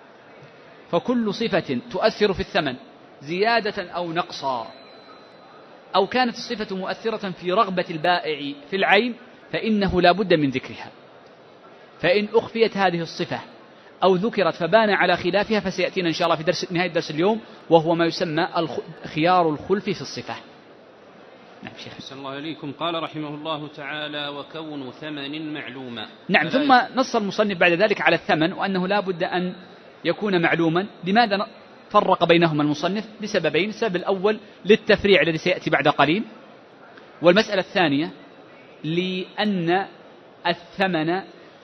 فكل صفة تؤثر في الثمن زيادة أو نقصا، أو كانت الصفة مؤثرة في رغبة البائع في العين فإنه لا بد من ذكرها. فإن أخفيت هذه الصفة أو ذكرت فبان على خلافها فسيأتينا إن شاء الله في نهاية درس اليوم، وهو ما يسمى خيار الخلف في الصفة. نعم شيخ. أحسن الله إليكم. قال رحمه الله تعالى وكون ثمن معلوما. نعم. ثم نص المصنف بعد ذلك على الثمن وأنه لا بد أن يكون معلوما. لماذا فرق بينهما المصنف؟ لسببين. السبب الأول للتفريع الذي سيأتي بعد قليل، والمسألة الثانية لأن الثمن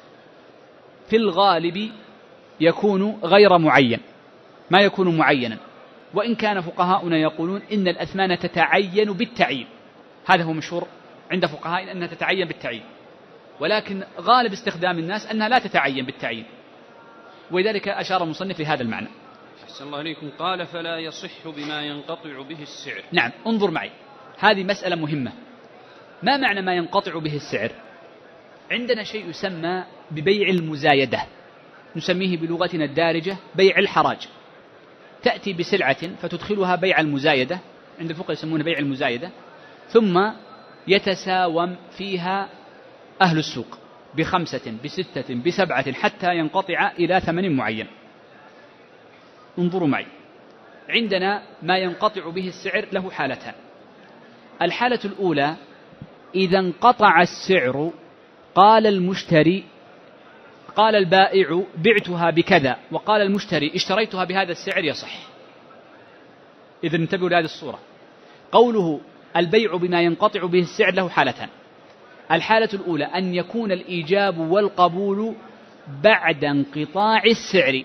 في الغالب يكون غير معين، ما يكون معينا، وإن كان فقهاؤنا يقولون إن الأثمان تتعين بالتعيين. هذا هو مشهور عند فقهاء أنها تتعين بالتعيين، ولكن غالب استخدام الناس أنها لا تتعين بالتعيين، ولذلك أشار المصنف لهذا المعنى. أحسن الله إليكم. قال فلا يصح بما ينقطع به السعر. نعم. انظر معي، هذه مسألة مهمة. ما معنى ما ينقطع به السعر؟ عندنا شيء يسمى ببيع المزايدة، نسميه بلغتنا الدارجة بيع الحراج. تأتي بسلعة فتدخلها بيع المزايدة، عند الفقهاء يسمونه بيع المزايدة، ثم يتساوم فيها أهل السوق ب5 ب6 ب7 حتى ينقطع إلى ثمن معين. انظروا معي، عندنا ما ينقطع به السعر له حالتان. الحالة الأولى إذا انقطع السعر قال المشتري، قال البائع بعتها بكذا، وقال المشتري اشتريتها بهذا السعر، يصح. إذا انتبهوا لهذه الصورة. قوله البيع بما ينقطع به السعر له حالتان. الحالة الأولى أن يكون الإيجاب والقبول بعد انقطاع السعر،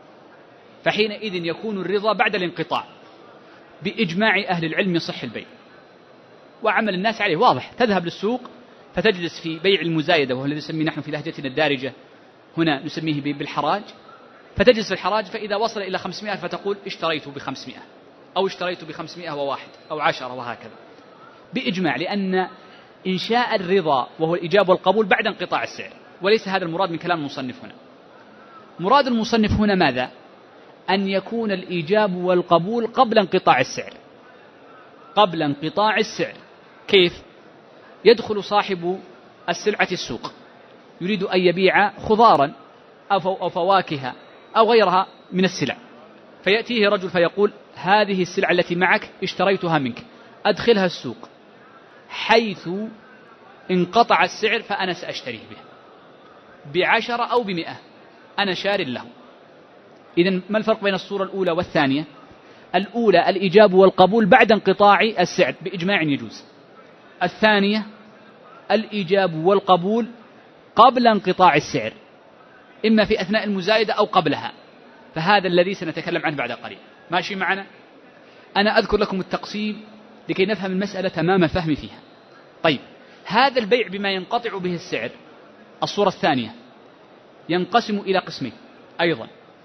فحينئذ يكون الرضا بعد الانقطاع. بإجماع أهل العلم يصح البيع، وعمل الناس عليه واضح. تذهب للسوق فتجلس في بيع المزايدة، وهو الذي نسميه نحن في لهجتنا الدارجة هنا نسميه بالحراج، فتجلس في الحراج، فإذا وصل إلى 500 فتقول اشتريت ب500 أو اشتريت ب501 أو 10 وهكذا، بإجماع، لأن إنشاء الرضا وهو الإيجاب والقبول بعد انقطاع السعر، وليس هذا المراد من كلام المصنف هنا. مراد المصنف هنا ماذا؟ أن يكون الإيجاب والقبول قبل انقطاع السعر. قبل انقطاع السعر. كيف؟ يدخل صاحب السلعة السوق يريد أن يبيع خضارا أو فواكه أو غيرها من السلع، فيأتيه رجل فيقول هذه السلعة التي معك اشتريتها منك، أدخلها السوق، حيث انقطع السعر فأنا سأشتريه به ب10 أو ب100، أنا شار له. إذن ما الفرق بين الصورة الأولى والثانية؟ الأولى الإيجاب والقبول بعد انقطاع السعر بإجماع يجوز. الثانية الإيجاب والقبول قبل انقطاع السعر، إما في أثناء المزايدة أو قبلها، فهذا الذي سنتكلم عنه بعد قليل. ماشي معنا؟ أنا أذكر لكم التقسيم لكي نفهم المسألة تمام الفهم فيها. طيب، هذا البيع بما ينقطع به السعر، الصورة الثانية، ينقسم إلى قسمين أيضا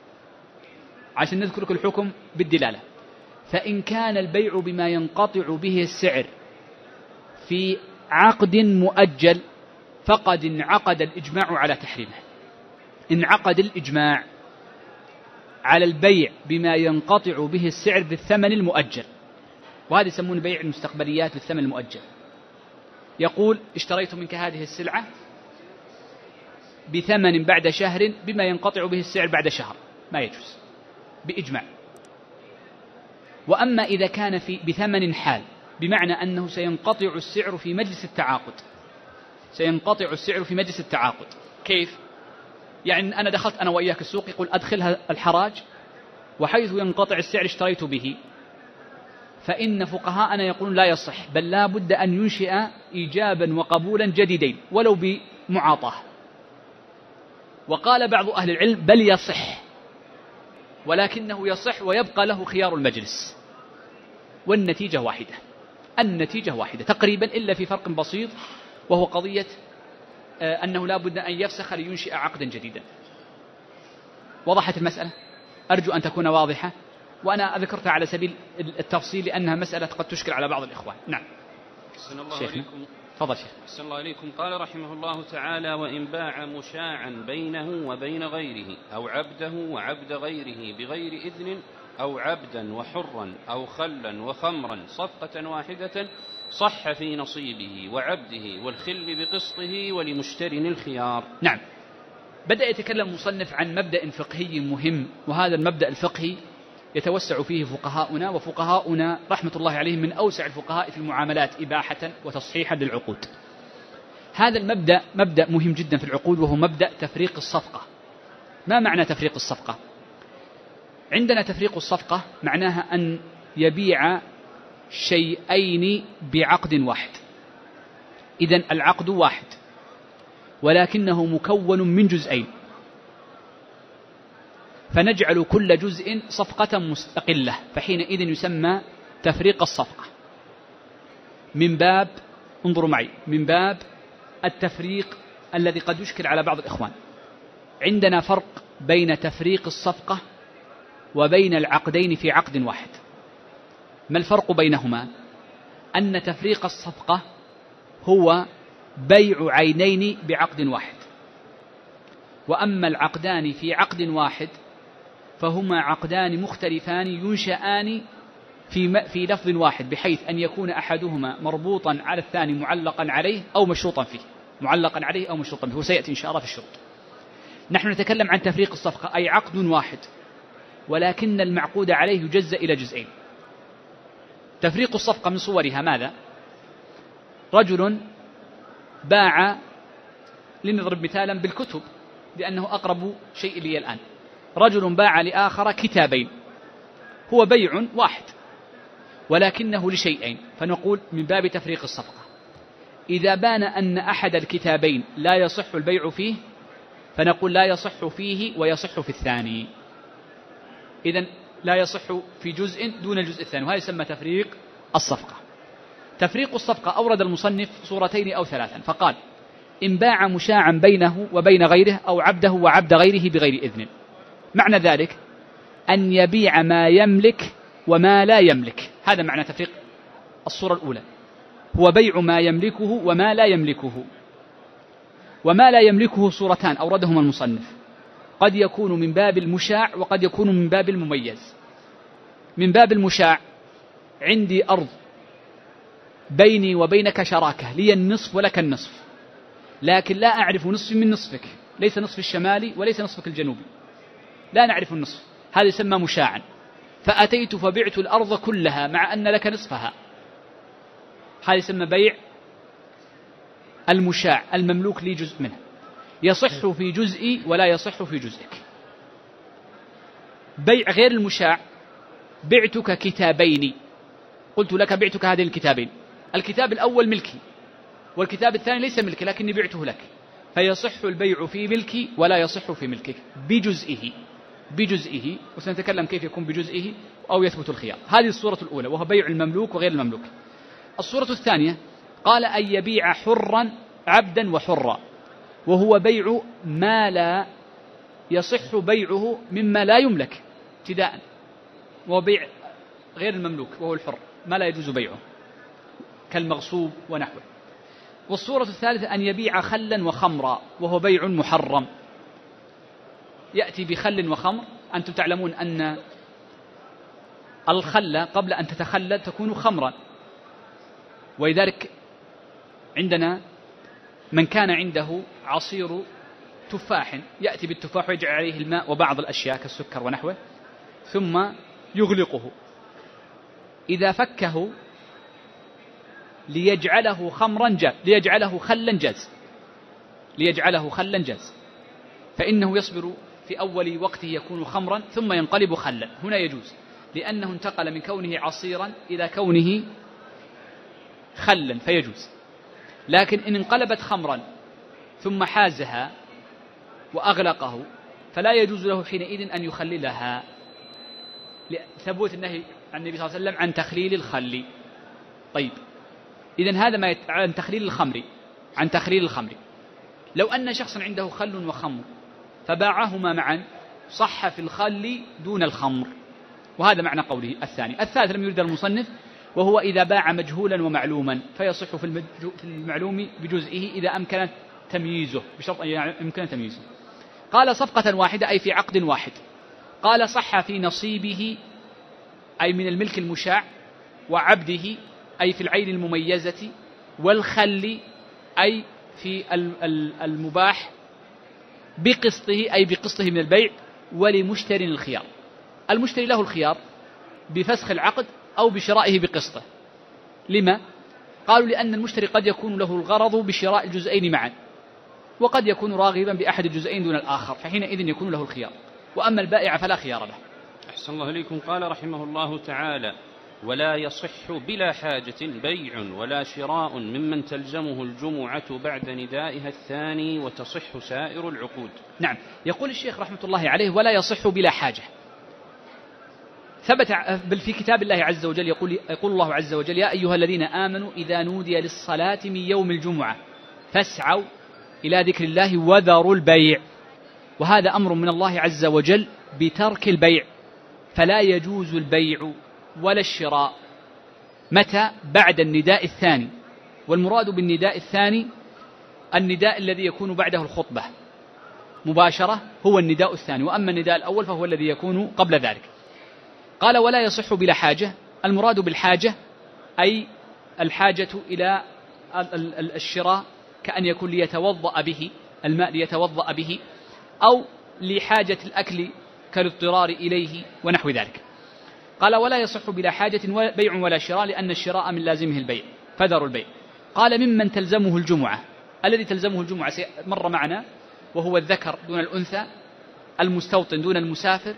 عشان نذكر لكم الحكم بالدلالة. فإن كان البيع بما ينقطع به السعر في عقد مؤجل فقد انعقد الإجماع على تحريمه. انعقد الإجماع على البيع بما ينقطع به السعر بالثمن المؤجل، وهذا يسمونه بيع المستقبليات بالثمن المؤجل. يقول اشتريت منك هذه السلعة بثمن بعد شهر بما ينقطع به السعر بعد شهر، ما يجوز بإجماع. وأما إذا كان بثمن حال، بمعنى أنه سينقطع السعر في مجلس التعاقد، سينقطع السعر في مجلس التعاقد. كيف؟ يعني أنا دخلت أنا وإياك السوق، يقول أدخلها الحراج، وحيث ينقطع السعر اشتريت به، فإن فقهاءنا يقولون لا يصح، بل لا بد أن ينشئ إيجابا وقبولا جديدين ولو بمعاطاة. وقال بعض أهل العلم بل يصح، ولكنه يصح ويبقى له خيار المجلس، والنتيجة واحدة، النتيجة واحدة تقريبا، إلا في فرق بسيط، وهو قضية أنه لا بد أن يفسخ لينشئ عقدا جديدا. وضحت المسألة؟ أرجو أن تكون واضحة، وأنا ذكرتها على سبيل التفصيل لأنها مسألة قد تشكل على بعض الإخوان. نعم. أحسن الله عليكم. تفضل شيخ. أحسن الله عليكم. قال رحمه الله تعالى: وإن باع مشاعا بينه وبين غيره، أو عبده وعبد غيره بغير إذن، أو عبدا وحرا، أو خلا وخمرا صفقة واحدة، صح في نصيبه وعبده والخل بقسطه ولمشتر الخيار. نعم. بدأ يتكلم المصنف عن مبدأ فقهي مهم، وهذا المبدأ الفقهي يتوسع فيه فقهاؤنا، وفقهاؤنا رحمة الله عليهم من أوسع الفقهاء في المعاملات إباحة وتصحيحا للعقود. هذا المبدأ مبدأ مهم جدا في العقود، وهو مبدأ تفريق الصفقة. ما معنى تفريق الصفقة؟ عندنا تفريق الصفقة معناها أن يبيع شيئين بعقد واحد. إذن العقد واحد ولكنه مكون من جزئين، فنجعل كل جزء صفقة مستقلة، فحينئذ يسمى تفريق الصفقة. من باب، انظروا معي، من باب التفريق الذي قد يشكل على بعض الإخوان. عندنا فرق بين تفريق الصفقة وبين العقدين في عقد واحد. ما الفرق بينهما؟ أن تفريق الصفقة هو بيع عينين بعقد واحد، وأما العقدان في عقد واحد فهما عقدان مختلفان ينشآن في لفظ واحد، بحيث أن يكون أحدهما مربوطا على الثاني معلقا عليه أو مشروطا فيه، معلقا عليه أو مشروطا فيه، وسيأتي إن شاء الله في الشروط. نحن نتكلم عن تفريق الصفقة، أي عقد واحد ولكن المعقود عليه يجزأ إلى جزئين. تفريق الصفقة من صورها ماذا؟ رجل باع، لنضرب مثالا بالكتب لأنه أقرب شيء لي الآن، رجل باع لآخر كتابين، هو بيع واحد ولكنه لشيئين، فنقول من باب تفريق الصفقة. إذا بان أن أحد الكتابين لا يصح البيع فيه فنقول لا يصح فيه ويصح في الثاني. إذن لا يصح في جزء دون الجزء الثاني، وهذا يسمى تفريق الصفقة. تفريق الصفقة أورد المصنف صورتين أو ثلاثا، فقال: إن باع مشاعا بينه وبين غيره، أو عبده وعبد غيره بغير إذن. معنى ذلك أن يبيع ما يملك وما لا يملك، هذا معنى تفريق الصورة الأولى، هو بيع ما يملكه وما لا يملكه. وما لا يملكه صورتان أوردهما المصنف، قد يكون من باب المشاع وقد يكون من باب المميز. من باب المشاع: عندي أرض بيني وبينك شراكة، لي النصف ولك النصف، لكن لا أعرف نصف من نصفك، ليس نصف الشمالي وليس نصفك الجنوبي، لا نعرف النصف، هذا يسمى مشاعا. فأتيت فبعت الأرض كلها مع أن لك نصفها، هذا يسمى بيع المشاع، المملوك لي جزء منه، يصح في جزئي ولا يصح في جزئك. بيع غير المشاع: بعتك كتابين، قلت لك بعتك هذين الكتابين، الكتاب الأول ملكي والكتاب الثاني ليس ملكي لكني بعته لك، فيصح البيع في ملكي ولا يصح في ملكك بجزئه، وسنتكلم كيف يكون بجزئه أو يثبت الخيار. هذه الصورة الأولى، وهو بيع المملوك وغير المملوك. الصورة الثانية قال: أن يبيع حرا عبدا وحرا، وهو بيع ما لا يصح بيعه مما لا يملك ابتداء، وهو بيع غير المملوك وهو الحر، ما لا يجوز بيعه كالمغصوب ونحوه. والصورة الثالثة أن يبيع خلا وخمرا، وهو بيع محرم، يأتي بخل وخمر. أنتم تعلمون أن الخل قبل أن تتخلل تكون خمرا، ولذلك عندنا من كان عنده عصير تفاح يأتي بالتفاح ويجعل عليه الماء وبعض الأشياء كالسكر ونحوه ثم يغلقه، إذا فكه ليجعله خمرا جاز، ليجعله خلا جاز، فإنه يصبر في أول وقته يكون خمرا ثم ينقلب خلا، هنا يجوز لأنه انتقل من كونه عصيرا إلى كونه خلا فيجوز. لكن إن انقلبت خمرا ثم حازها وأغلقه فلا يجوز له حينئذ أن يخللها، لثبوت النهي عن النبي صلى الله عليه وسلم عن تخليل الخل. طيب إذن هذا ما عن تخليل الخمر. لو أن شخصا عنده خل وخمر فباعهما معا صح في الخل دون الخمر، وهذا معنى قوله الثاني. الثالث لم يرد المصنف، وهو إذا باع مجهولا ومعلوما فيصح في المعلوم بجزئه إذا أمكن تمييزه، بشرط أن يمكن تمييزه. قال صفقة واحدة أي في عقد واحد. قال صح في نصيبه أي من الملك المشاع، وعبده أي في العين المميزة، والخل أي في المباح، بقسطه أي بقسطه من البيع، ولمشتر الخيار. المشتري له الخيار بفسخ العقد أو بشرائه بقسطه. لما؟ قالوا لأن المشتري قد يكون له الغرض بشراء الجزئين معا، وقد يكون راغبا بأحد الجزئين دون الآخر، فحينئذ يكون له الخيار. وأما البائع فلا خيار له. أحسن الله إليكم. قال رحمه الله تعالى: ولا يصح بلا حاجة بيع ولا شراء ممن تلزمه الجمعة بعد ندائها الثاني وتصح سائر العقود. نعم، يقول الشيخ رحمة الله عليه: ولا يصح بلا حاجة. ثبت بل في كتاب الله عز وجل يقول الله عز وجل: يا أيها الذين آمنوا إذا نودي للصلاة من يوم الجمعة فاسعوا إلى ذكر الله وذروا البيع. وهذا أمر من الله عز وجل بترك البيع، فلا يجوز البيع ولا الشراء. متى؟ بعد النداء الثاني. والمراد بالنداء الثاني النداء الذي يكون بعده الخطبة مباشرة، هو النداء الثاني، وأما النداء الأول فهو الذي يكون قبل ذلك. قال: ولا يصح بلا حاجة. المراد بالحاجة أي الحاجة إلى الشراء، كأن يكون ليتوضأ به الماء ليتوضأ به، أو لحاجة الأكل كالاضطرار إليه ونحو ذلك. قال: ولا يصح بلا حاجة بيع ولا شراء، لأن الشراء من لازمه البيع، فذروا البيع. قال: ممن تلزمه الجمعة. الذي تلزمه الجمعة مر معنا، وهو الذكر دون الأنثى، المستوطن دون المسافر،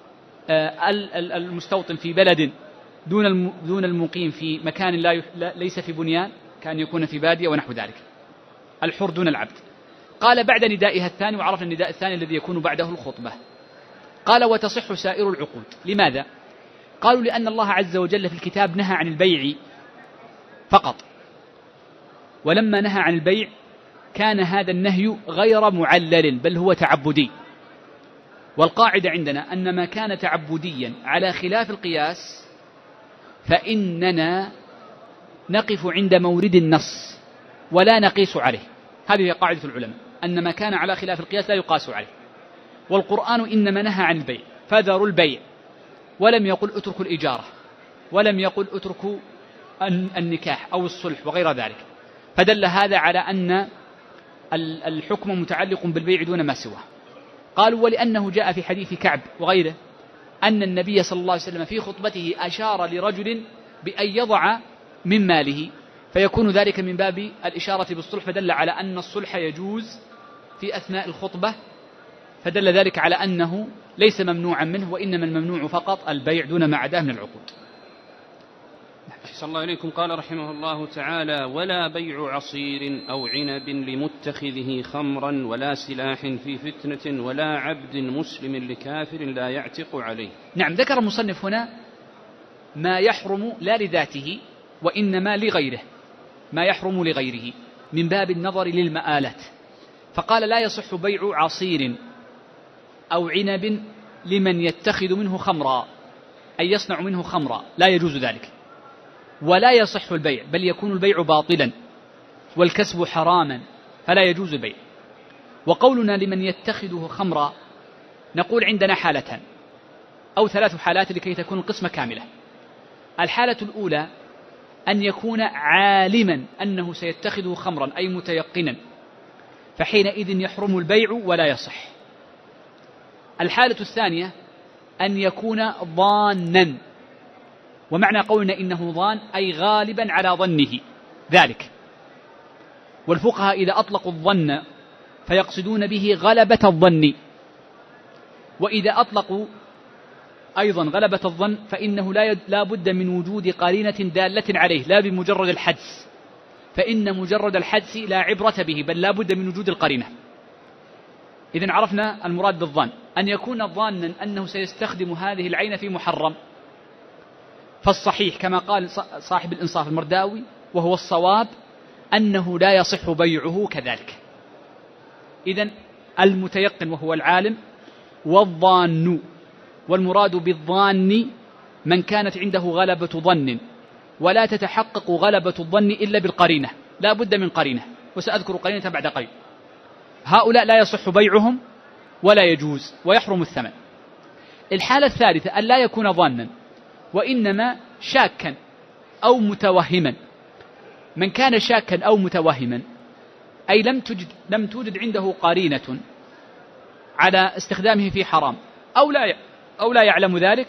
المستوطن في بلد دون المقيم في مكان ليس في بنيان، كان يكون في بادية ونحو ذلك، الحر دون العبد. قال: بعد ندائها الثاني، وعرفنا النداء الثاني الذي يكون بعده الخطبة. قال: وتصح سائر العقود. لماذا؟ قالوا: لأن الله عز وجل في الكتاب نهى عن البيع فقط، ولما نهى عن البيع كان هذا النهي غير معلل، بل هو تعبدي. والقاعدة عندنا أن ما كان تعبديا على خلاف القياس فإننا نقف عند مورد النص ولا نقيس عليه. هذه قاعدة العلماء، أن ما كان على خلاف القياس لا يقاس عليه. والقرآن إنما نهى عن البيع، فذروا البيع، ولم يقل اتركوا الإجارة، ولم يقل اتركوا النكاح أو الصلح وغير ذلك. فدل هذا على أن الحكم متعلق بالبيع دون ما سواه. قالوا: ولأنه جاء في حديث كعب وغيره أن النبي صلى الله عليه وسلم في خطبته أشار لرجل بأن يضع من ماله، فيكون ذلك من باب الإشارة بالصلح، فدل على أن الصلح يجوز في أثناء الخطبة، فدل ذلك على أنه ليس ممنوعا منه، وإنما الممنوع فقط البيع دون ما عداه من العقود. أحسن الله إليكم. قال رحمه الله تعالى: ولا بيع عصير أو عنب لمتخذه خمرا، ولا سلاح في فتنة، ولا عبد مسلم لكافر لا يعتق عليه. نعم، ذكر المصنف هنا ما يحرم لا لذاته وإنما لغيره، ما يحرم لغيره من باب النظر للمآلات. فقال: لا يصح بيع عصير أو عنب لمن يتخذ منه خمرا، أي يصنع منه خمرا، لا يجوز ذلك. ولا يصح البيع، بل يكون البيع باطلا والكسب حراما، فلا يجوز البيع. وقولنا لمن يتخذه خمرا، نقول عندنا حالتان أو 3 حالات لكي تكون القسمة كاملة. الحالة الأولى أن يكون عالما أنه سيتخذه خمرا، أي متيقنا، فحينئذ يحرم البيع ولا يصح. الحالة الثانية أن يكون ظانا، ومعنى قولنا إنه ظان أي غالبا على ظنه ذلك، والفقهاء إذا أطلقوا الظن فيقصدون به غلبة الظن، وإذا أطلقوا أيضا غلبة الظن فإنه لا بد من وجود قرينة دالة عليه، لا بمجرد الحدس، فإن مجرد الحدس لا عبرة به، بل لا بد من وجود القرينة. إذن عرفنا المراد بالظن، أن يكون ظانا أنه سيستخدم هذه العين في محرم، فالصحيح كما قال صاحب الإنصاف المرداوي وهو الصواب أنه لا يصح بيعه كذلك. إذن المتيقن وهو العالم، والظان، والمراد بالظان من كانت عنده غلبة ظن، ولا تتحقق غلبة الظن إلا بالقرينة، لا بد من قرينة، وسأذكر قرينة بعد قليل. هؤلاء لا يصح بيعهم ولا يجوز ويحرم الثمن. الحالة الثالثة أن لا يكون ظانا وإنما شاكا أو متوهما. من كان شاكا أو متوهما أي لم توجد عنده قرينة على استخدامه في حرام أو لا يعلم ذلك،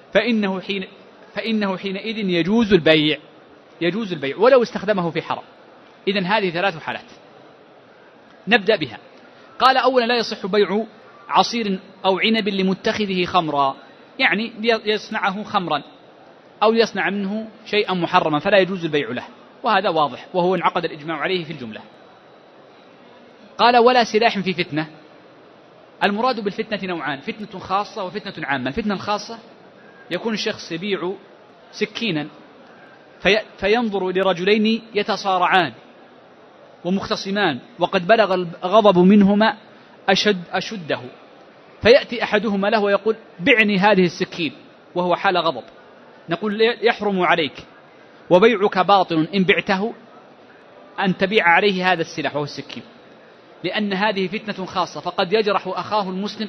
فإنه حينئذ يجوز البيع ولو استخدمه في حرام. إذن هذه 3 حالات نبدأ بها. قال أولا لا يصح بيع عصير أو عنب لمتخذه خمرا، يعني يصنعه خمرا أو يصنع منه شيئا محرما فلا يجوز البيع له، وهذا واضح وهو انعقد الإجماع عليه في الجملة. قال ولا سلاح في فتنة. المراد بالفتنة نوعان، فتنة خاصة وفتنة عامة. الفتنة الخاصة يكون الشخص يبيع سكينا فينظر لرجلين يتصارعان ومختصمان وقد بلغ الغضب منهما أشده، فيأتي أحدهما له ويقول بعني هذه السكين وهو حال غضب، نقول يحرم عليك وبيعك باطل إن بعته أن تبيع عليه هذا السلاح وهو السكين، لأن هذه فتنة خاصة فقد يجرح أخاه المسلم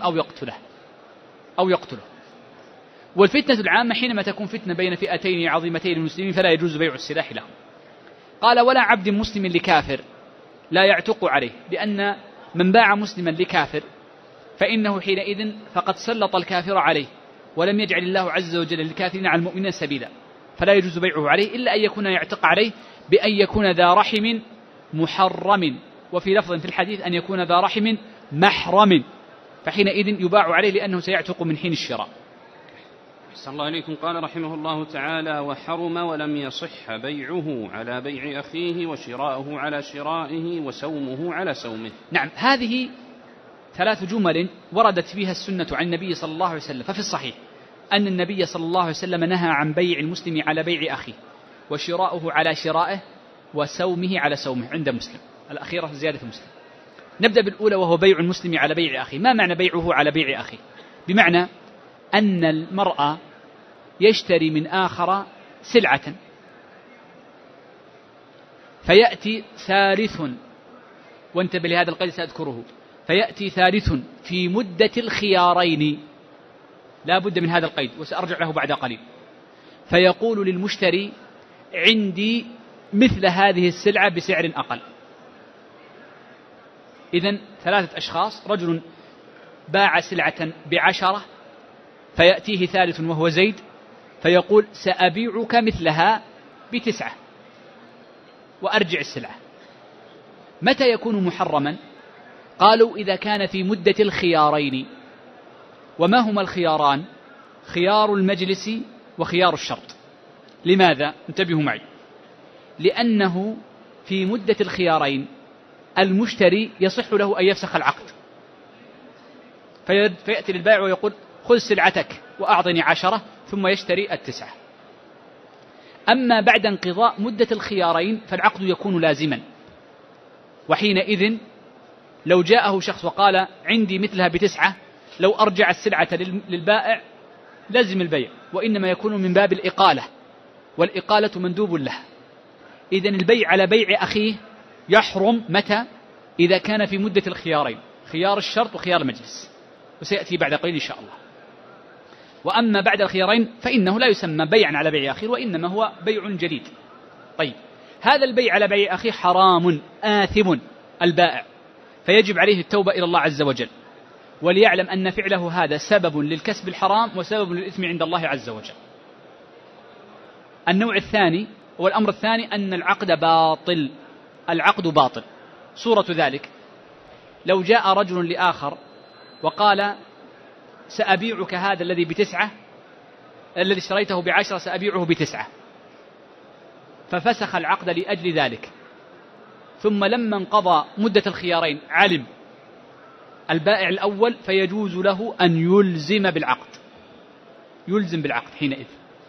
أو يقتله. والفتنة العامة حينما تكون فتنة بين فئتين عظيمتين المسلمين فلا يجوز بيع السلاح لهم. قال ولا عبد مسلم لكافر لا يعتق عليه، لأن من باع مسلما لكافر فإنه حينئذ فقد سلط الكافر عليه، ولم يجعل الله عز وجل للكافرين على المؤمنين سبيلا، فلا يجوز بيعه عليه إلا أن يكون يعتق عليه بأن يكون ذا رحم محرم، وفي لفظ في الحديث أن يكون ذا رحم محرم، فحينئذ يباع عليه لأنه سيعتق من حين الشراء. أحسن الله إليكم. قال رحمه الله تعالى وحرم ولم يصح بيعه على بيع أخيه وشراؤه على شرائه وسومه على سومه. نعم، هذه 3 جمل وردت فيها السنة عن النبي صلى الله عليه وسلم. ففي الصحيح أن النبي صلى الله عليه وسلم نهى عن بيع المسلم على بيع أخيه وشراؤه على شرائه وسومه على سومه عند مسلم، الأخيرة زيادة مسلم. نبدأ بالأولى وهو بيع المسلم على بيع أخيه. ما معنى بيعه على بيع أخيه؟ بمعنى أن المرأة يشتري من آخر سلعة فيأتي ثالث، وانتبه لهذا القيد سأذكره، فيأتي ثالث في مدة الخيارين، لا بد من هذا القيد وسأرجع له بعد قليل، فيقول للمشتري عندي مثل هذه السلعة بسعر أقل. إذن 3 أشخاص، رجل باع سلعة ب10 فيأتيه ثالث وهو زيد فيقول سأبيعك مثلها ب9 وأرجع السلعة. متى يكون محرما؟ قالوا إذا كان في مدة الخيارين. وما هما الخياران؟ خيار المجلس وخيار الشرط. لماذا؟ انتبهوا معي. لأنه في مدة الخيارين المشتري يصح له أن يفسخ العقد، فيأتي للبائع ويقول خذ سلعتك وأعطني 10 ثم يشتري 9. أما بعد انقضاء مدة الخيارين فالعقد يكون لازما، وحينئذ لو جاءه شخص وقال عندي مثلها ب9 لو أرجع السلعة للبائع لازم البيع، وإنما يكون من باب الإقالة، والإقالة مندوب له. إذن البيع على بيع أخيه يحرم متى؟ إذا كان في مدة الخيارين، خيار الشرط وخيار المجلس، وسيأتي بعد قليل إن شاء الله. وأما بعد الخيارين فإنه لا يسمى بيعا على بيع أخيه، وإنما هو بيع جديد. طيب، هذا البيع على بيع أخيه حرام آثم البائع، فيجب عليه التوبة إلى الله عز وجل، وليعلم أن فعله هذا سبب للكسب الحرام وسبب للإثم عند الله عز وجل. النوع الثاني والأمر الثاني أن العقد باطل، العقد باطل. صورة ذلك لو جاء رجل لآخر وقال سأبيعك هذا الذي ب9، الذي اشتريته ب10 سأبيعه ب9، ففسخ العقد لأجل ذلك، ثم لما انقضى مدة الخيارين علم البائع الأول فيجوز له أن يلزم بالعقد حينئذ،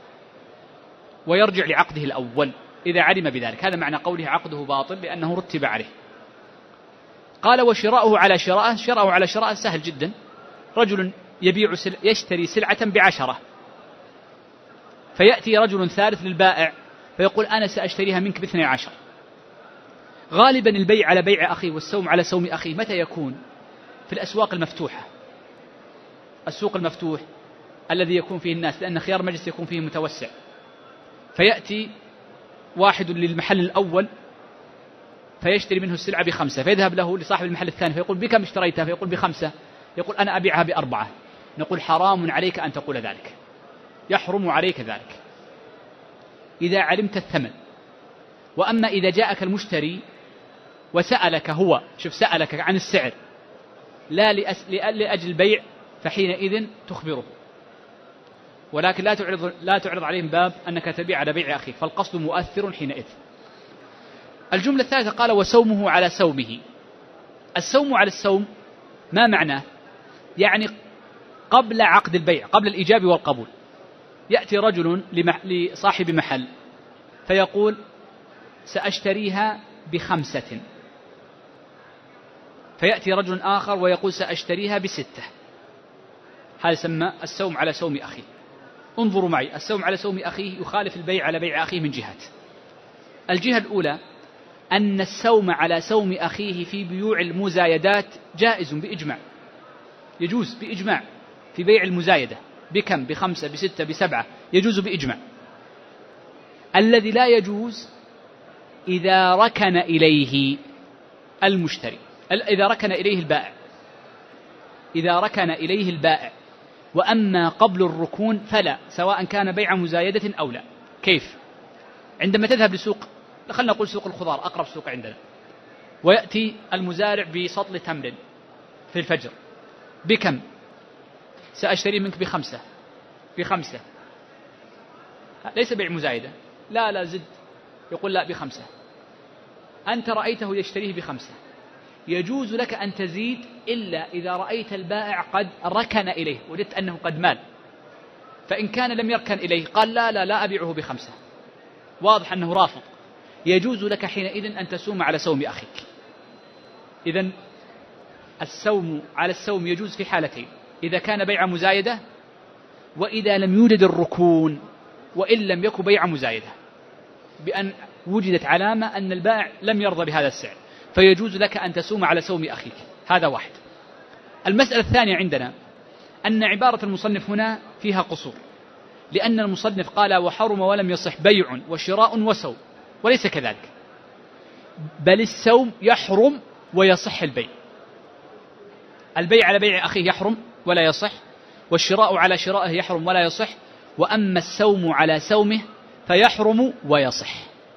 ويرجع لعقده الأول إذا علم بذلك. هذا معنى قوله عقده باطل، لأنه رتب عليه. قال وشراؤه على شراءه، شراؤه على شراءه سهل جدا. رجل يشتري سلعة ب10، فيأتي رجل ثالث للبائع فيقول أنا سأشتريها منك ب12. غالبا البيع على بيع أخيه والسوم على سوم أخيه متى يكون؟ في الأسواق المفتوحة، السوق المفتوح الذي يكون فيه الناس، لأن خيار مجلس يكون فيه متوسع. فيأتي واحد للمحل الأول فيشتري منه السلعة ب5، فيذهب له لصاحب المحل الثاني فيقول بكم اشتريتها؟ فيقول ب5. يقول أنا أبيعها ب4. نقول حرام عليك أن تقول ذلك، يحرم عليك ذلك إذا علمت الثمن. وأما إذا جاءك المشتري وسألك، هو شوف سألك عن السعر لا لأجل البيع، فحينئذ تخبره، ولكن لا تعرض عليهم باب أنك تبيع على بيع أخيك، فالقصد مؤثر حينئذ. الجملة الثالثة قال وسومه على سومه. السوم على السوم ما معناه؟ يعني قبل عقد البيع، قبل الإيجاب والقبول، يأتي رجل لصاحب محل فيقول سأشتريها ب5، فيأتي رجل آخر ويقول سأشتريها ب6. هذا يسمى السوم على سوم أخيه. انظروا معي، السوم على سوم أخيه يخالف البيع على بيع أخيه من جهات. الجهة الأولى أن السوم على سوم أخيه في بيوع المزايدات جائز بإجماع، يجوز بإجماع في بيع المزايدة، بكم؟ ب5 ب6 ب7، يجوز بإجماع. الذي لا يجوز إذا ركن إليه المشتري، إذا ركن إليه البائع، إذا ركن إليه البائع. وأما قبل الركون فلا، سواء كان بيع مزايدة أو لا. كيف؟ عندما تذهب لسوق، خلنا نقول سوق الخضار، أقرب سوق عندنا، ويأتي المزارع بسطل تمر في الفجر، بكم؟ سأشتري منك ب5. ليس بيع مزايدة، لا زد، يقول لا ب5. أنت رأيته يشتريه ب5، يجوز لك أن تزيد إلا إذا رأيت البائع قد ركن إليه، وجدت أنه قد مال. فإن كان لم يركن إليه قال لا أبيعه ب5، واضح أنه رافض، يجوز لك حينئذ أن تسوم على سوم أخيك. إذن السوم على السوم يجوز في حالتين: إذا كان بيع مزايدة، وإذا لم يوجد الركون، وإن لم يكن بيع مزايدة، بأن وجدت علامة أن البائع لم يرضى بهذا السعر، فيجوز لك أن تسوم على سوم أخيك. هذا واحد. المسألة الثانية عندنا أن عبارة المصنف هنا فيها قصور، لأن المصنف قال وحرم ولم يصح بيع وشراء وسوم، وليس كذلك، بل السوم يحرم ويصح البيع. البيع على بيع أخيه يحرم ولا يصح، والشراء على شرائه يحرم ولا يصح، وأما السوم على سومه فيحرم ويصح،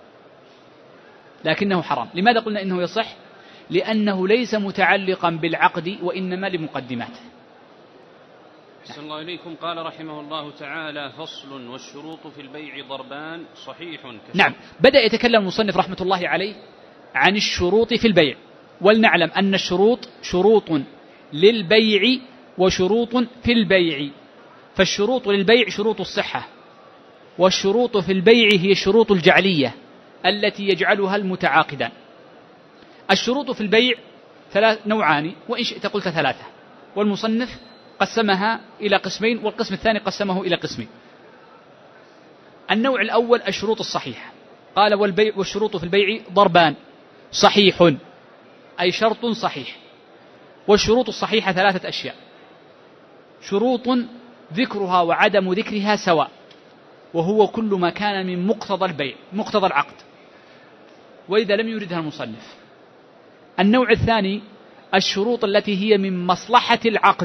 لكنه حرام. لماذا قلنا إنه يصح؟ لأنه ليس متعلقا بالعقد، وإنما لمقدماته. أحسن الله إليكم. قال رحمه الله تعالى: فصل: والشروط في البيع ضربان: صحيح نعم، بدأ يتكلم المصنف رحمة الله عليه عن الشروط في البيع. ولنعلم أن الشروط شروط للبيع وشروط في البيع. فالشروط للبيع شروط الصحة، والشروط في البيع هي الشروط الجعلية التي يجعلها المتعاقدان. الشروط في البيع نوعان، وإن شئت قلت 3، والمصنف قسمها إلى قسمين، والقسم الثاني قسمه إلى قسمين. النوع الأول الشروط الصحيحة، قال والبيع والشروط في البيع ضربان: صحيح أي شرط صحيح. والشروط الصحيحة 3 أشياء: شروط ذكرها وعدم ذكرها سواء، وهو كل ما كان من مقتضى البيع، مقتضى العقد، وإذا لم يردها المصنف. النوع الثاني الشروط التي هي من مصلحة العقد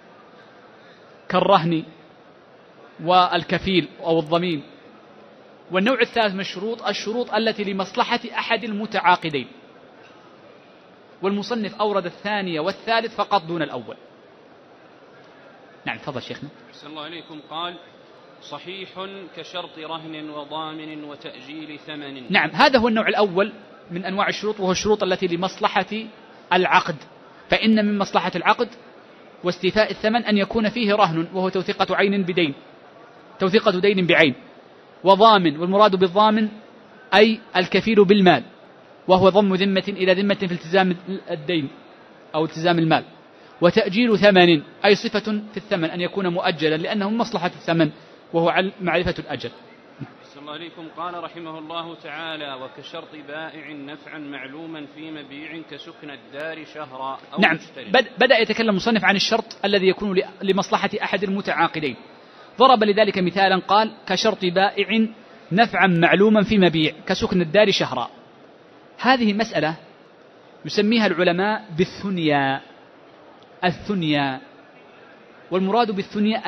كالرهن والكفيل أو الضمين. والنوع الثالث من الشروط التي لمصلحة أحد المتعاقدين. والمصنف أورد الثانية والثالث فقط دون الأول. نعم تفضل شيخنا. أحسن الله عليكم. قال صحيح كشرط رهن وضامن وتأجيل ثمن. نعم هذا هو النوع الأول من أنواع الشروط، وهو الشروط التي لمصلحة العقد. فإن من مصلحة العقد واستيفاء الثمن أن يكون فيه رهن، وهو توثيقة عين بدين، توثيقة دين بعين، وضامن، والمراد بالضامن أي الكفيل بالمال، وهو ضم ذمة إلى ذمة في التزام الدين أو التزام المال. وتأجيل ثمن أي صفة في الثمن أن يكون مؤجلا لأنه من مصلحة الثمن وهو معرفة الأجل. أحسن الله عليكم. قال رحمه الله تعالى وكشرط بائع نفعا معلوما في مبيع كسكن الدار شهرا أو نعم مشتري. بدأ يتكلم المصنف عن الشرط الذي يكون لمصلحة أحد المتعاقدين. ضرب لذلك مثالا قال كشرط بائع نفعا معلوما في مبيع كسكن الدار شهرا. هذه مسألة يسميها العلماء بالثنيا. الثنيا، والمراد بالثنيا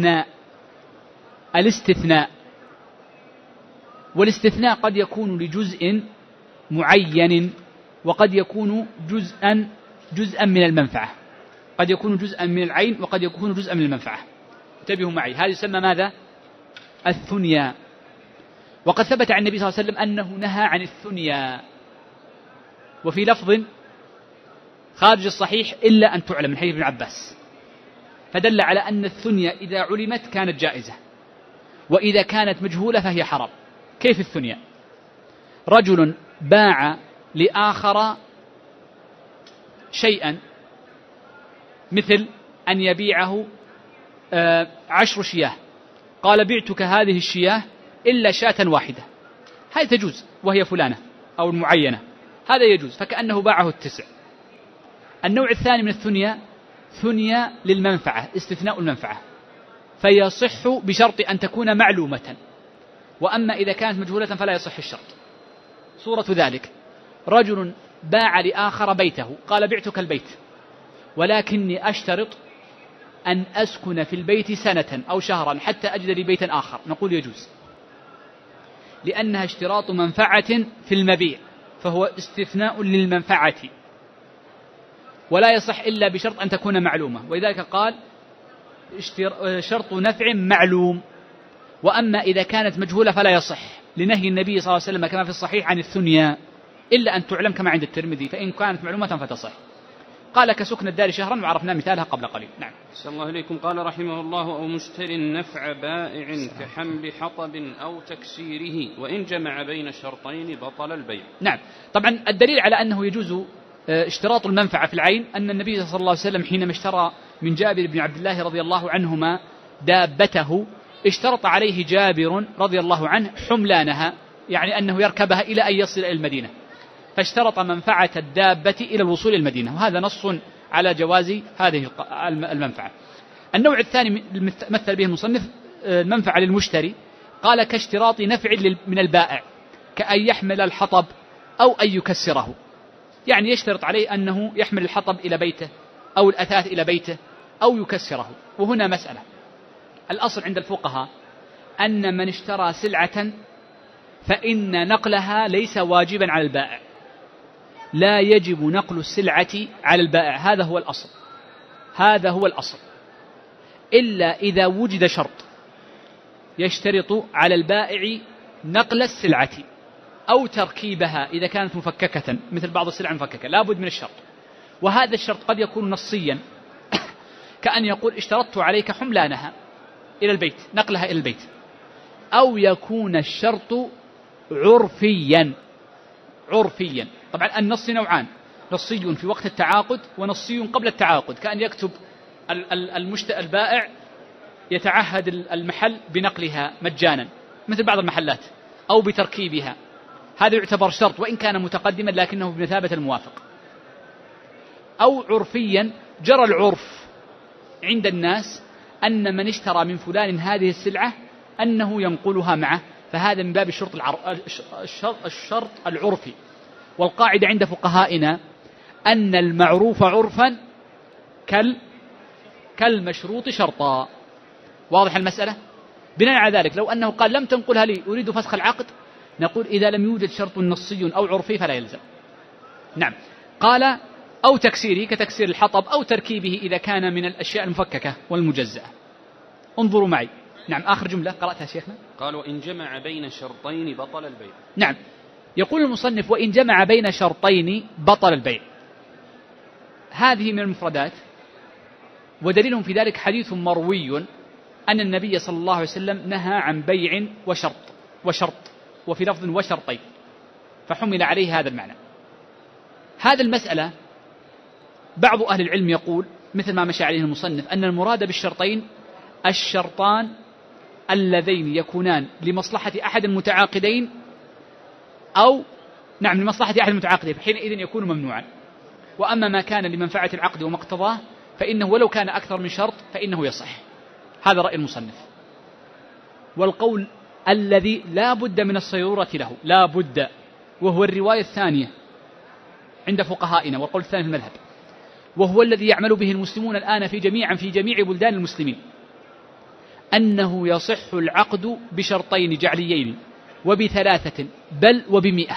الاستثناء. والاستثناء قد يكون لجزء معين، وقد يكون جزءا من المنفعة، قد يكون جزءا من العين، وقد يكون جزءا من المنفعة. انتبهوا معي، هذا يسمى ماذا؟ الثنيا. وقد ثبت عن النبي صلى الله عليه وسلم أنه نهى عن الثنيا، وفي لفظ خارج الصحيح إلا أن تعلم من حديث ابن عباس، فدل على أن الثنيا إذا علمت كانت جائزة، وإذا كانت مجهولة فهي حرام. كيف الثنيا؟ رجل باع لآخر شيئا، مثل أن يبيعه 10 شياه، قال بعتك هذه الشياه إلا شاة واحدة، هذه تجوز وهي فلانة أو المعينة، هذا يجوز، فكأنه باعه 9. النوع الثاني من الثنيا ثنيا للمنفعة، استثناء المنفعة، فيصح بشرط أن تكون معلومة، وأما إذا كانت مجهولة فلا يصح الشرط. صورة ذلك رجل باع لآخر بيته، قال بعتك البيت ولكني أشترط أن أسكن في البيت سنة أو شهرا حتى أجد لي بيتا آخر، نقول يجوز، لأنها اشتراط منفعة في المبيع، فهو استثناء للمنفعة، ولا يصح إلا بشرط أن تكون معلومة، ولذلك قال شرط نفع معلوم. وأما إذا كانت مجهولة فلا يصح، لنهي النبي صلى الله عليه وسلم كما في الصحيح عن الثنيا إلا أن تعلم كما عند الترمذي، فإن كانت معلومة فتصح. قال كسكن الدار شهرا، وعرفنا مثالها قبل قليل. نعم. صلى الله عليكم. قال رحمه الله أو مشتر نفع بائع كحمل حطب أو تكسيره، وإن جمع بين الشرطين بطل البيع. نعم. طبعا الدليل على أنه يجوز اشتراط المنفعة في العين أن النبي صلى الله عليه وسلم حينما اشترى من جابر بن عبد الله رضي الله عنهما دابته، اشترط عليه جابر رضي الله عنه حملانها، يعني أنه يركبها إلى أن يصل إلى المدينة، فاشترط منفعة الدابة إلى الوصول إلى المدينة، وهذا نص على جواز هذه المنفعة. النوع الثاني مثل به المصنف المنفعة للمشتري، قال كاشتراط نفع من البائع، كأن يحمل الحطب أو أن يكسره، يعني يشترط عليه أنه يحمل الحطب إلى بيته أو الأثاث إلى بيته أو يكسره. وهنا مسألة، الأصل عند الفقهاء أن من اشترى سلعة فإن نقلها ليس واجبا على البائع، لا يجب نقل السلعة على البائع، هذا هو الأصل، هذا هو الأصل، إلا إذا وجد شرط يشترط على البائع نقل السلعة أو تركيبها إذا كانت مفككة، مثل بعض السلع المفككة لا بد من الشرط، وهذا الشرط قد يكون نصيا كأن يقول اشترطت عليك حملانها إلى البيت، نقلها إلى البيت، أو يكون الشرط عرفيا. طبعا النص نوعان، نصي في وقت التعاقد ونصي قبل التعاقد، كأن يكتب البائع يتعهد المحل بنقلها مجانا مثل بعض المحلات أو بتركيبها، هذا يعتبر شرط وإن كان متقدما لكنه بمثابة الموافق. أو عرفيا، جرى العرف عند الناس أن من اشترى من فلان هذه السلعة أنه ينقلها معه، فهذا من باب الشرط العرفي. والقاعدة عند فقهائنا أن المعروف عرفا كالمشروط شرطا. واضح المسألة؟ بناء على ذلك لو أنه قال لم تنقلها لي أريد فسخ العقد، نقول إذا لم يوجد شرط نصي أو عرفي فلا يلزم. نعم. قال أو تكسيره كتكسير الحطب أو تركيبه إذا كان من الأشياء المفككة والمجزأة. انظروا معي. نعم، آخر جملة قرأتها شيخنا. قال وإن جمع بين شرطين بطل البيع. نعم، يقول المصنف وإن جمع بين شرطين بطل البيع. هذه من المفردات، ودليلهم في ذلك حديث مروي أن النبي صلى الله عليه وسلم نهى عن بيع وشرط وفي لفظ وشرطين، فحمل عليه هذا المعنى. هذا المسألة بعض أهل العلم يقول مثل ما مشى عليه المصنف أن المراد بالشرطين الشرطان اللذين يكونان لمصلحة أحد المتعاقدين أو نعم لمصلحة أحد المتعاقدين، حينئذ يكون ممنوعا. وأما ما كان لمنفعة العقد ومقتضاه فإنه ولو كان أكثر من شرط فإنه يصح. هذا رأي المصنف. والقول الذي لا بد من الصيرورة له، لا بد، وهو الرواية الثانية عند فقهائنا والقول الثاني في المذهب، وهو الذي يعمل به المسلمون الآن في جميع بلدان المسلمين، أنه يصح العقد بشرطين جعليين وب3 بل وب100.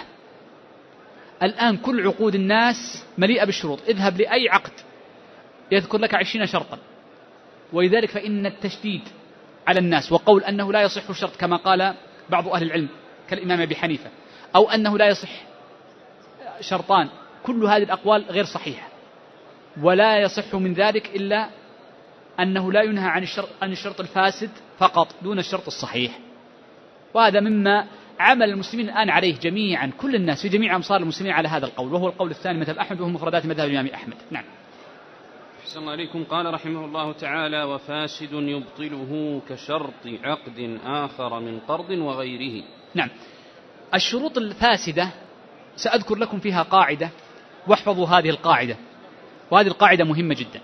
الآن كل عقود الناس مليئة بالشروط، اذهب لأي عقد يذكر لك 20 شرطا. ولذلك فإن التشديد على الناس وقول أنه لا يصح الشرط كما قال بعض أهل العلم كالإمام أبي حنيفة، أو أنه لا يصح شرطان، كل هذه الأقوال غير صحيحة، ولا يصح من ذلك إلا أنه لا ينهى عن الشرط الفاسد فقط دون الشرط الصحيح. وهذا مما عمل المسلمين الآن عليه جميعا، كل الناس في جميع أمصار المسلمين على هذا القول، وهو القول الثاني مذهب أحمد، وهو مفردات مذهب الإمام أحمد. نعم. أحسن الله عليكم. قال رحمه الله تعالى وفاسد يبطله كشرط عقد آخر من قرض وغيره. نعم. الشروط الفاسدة سأذكر لكم فيها قاعدة، واحفظوا هذه القاعدة، وهذه القاعدة مهمة جدا.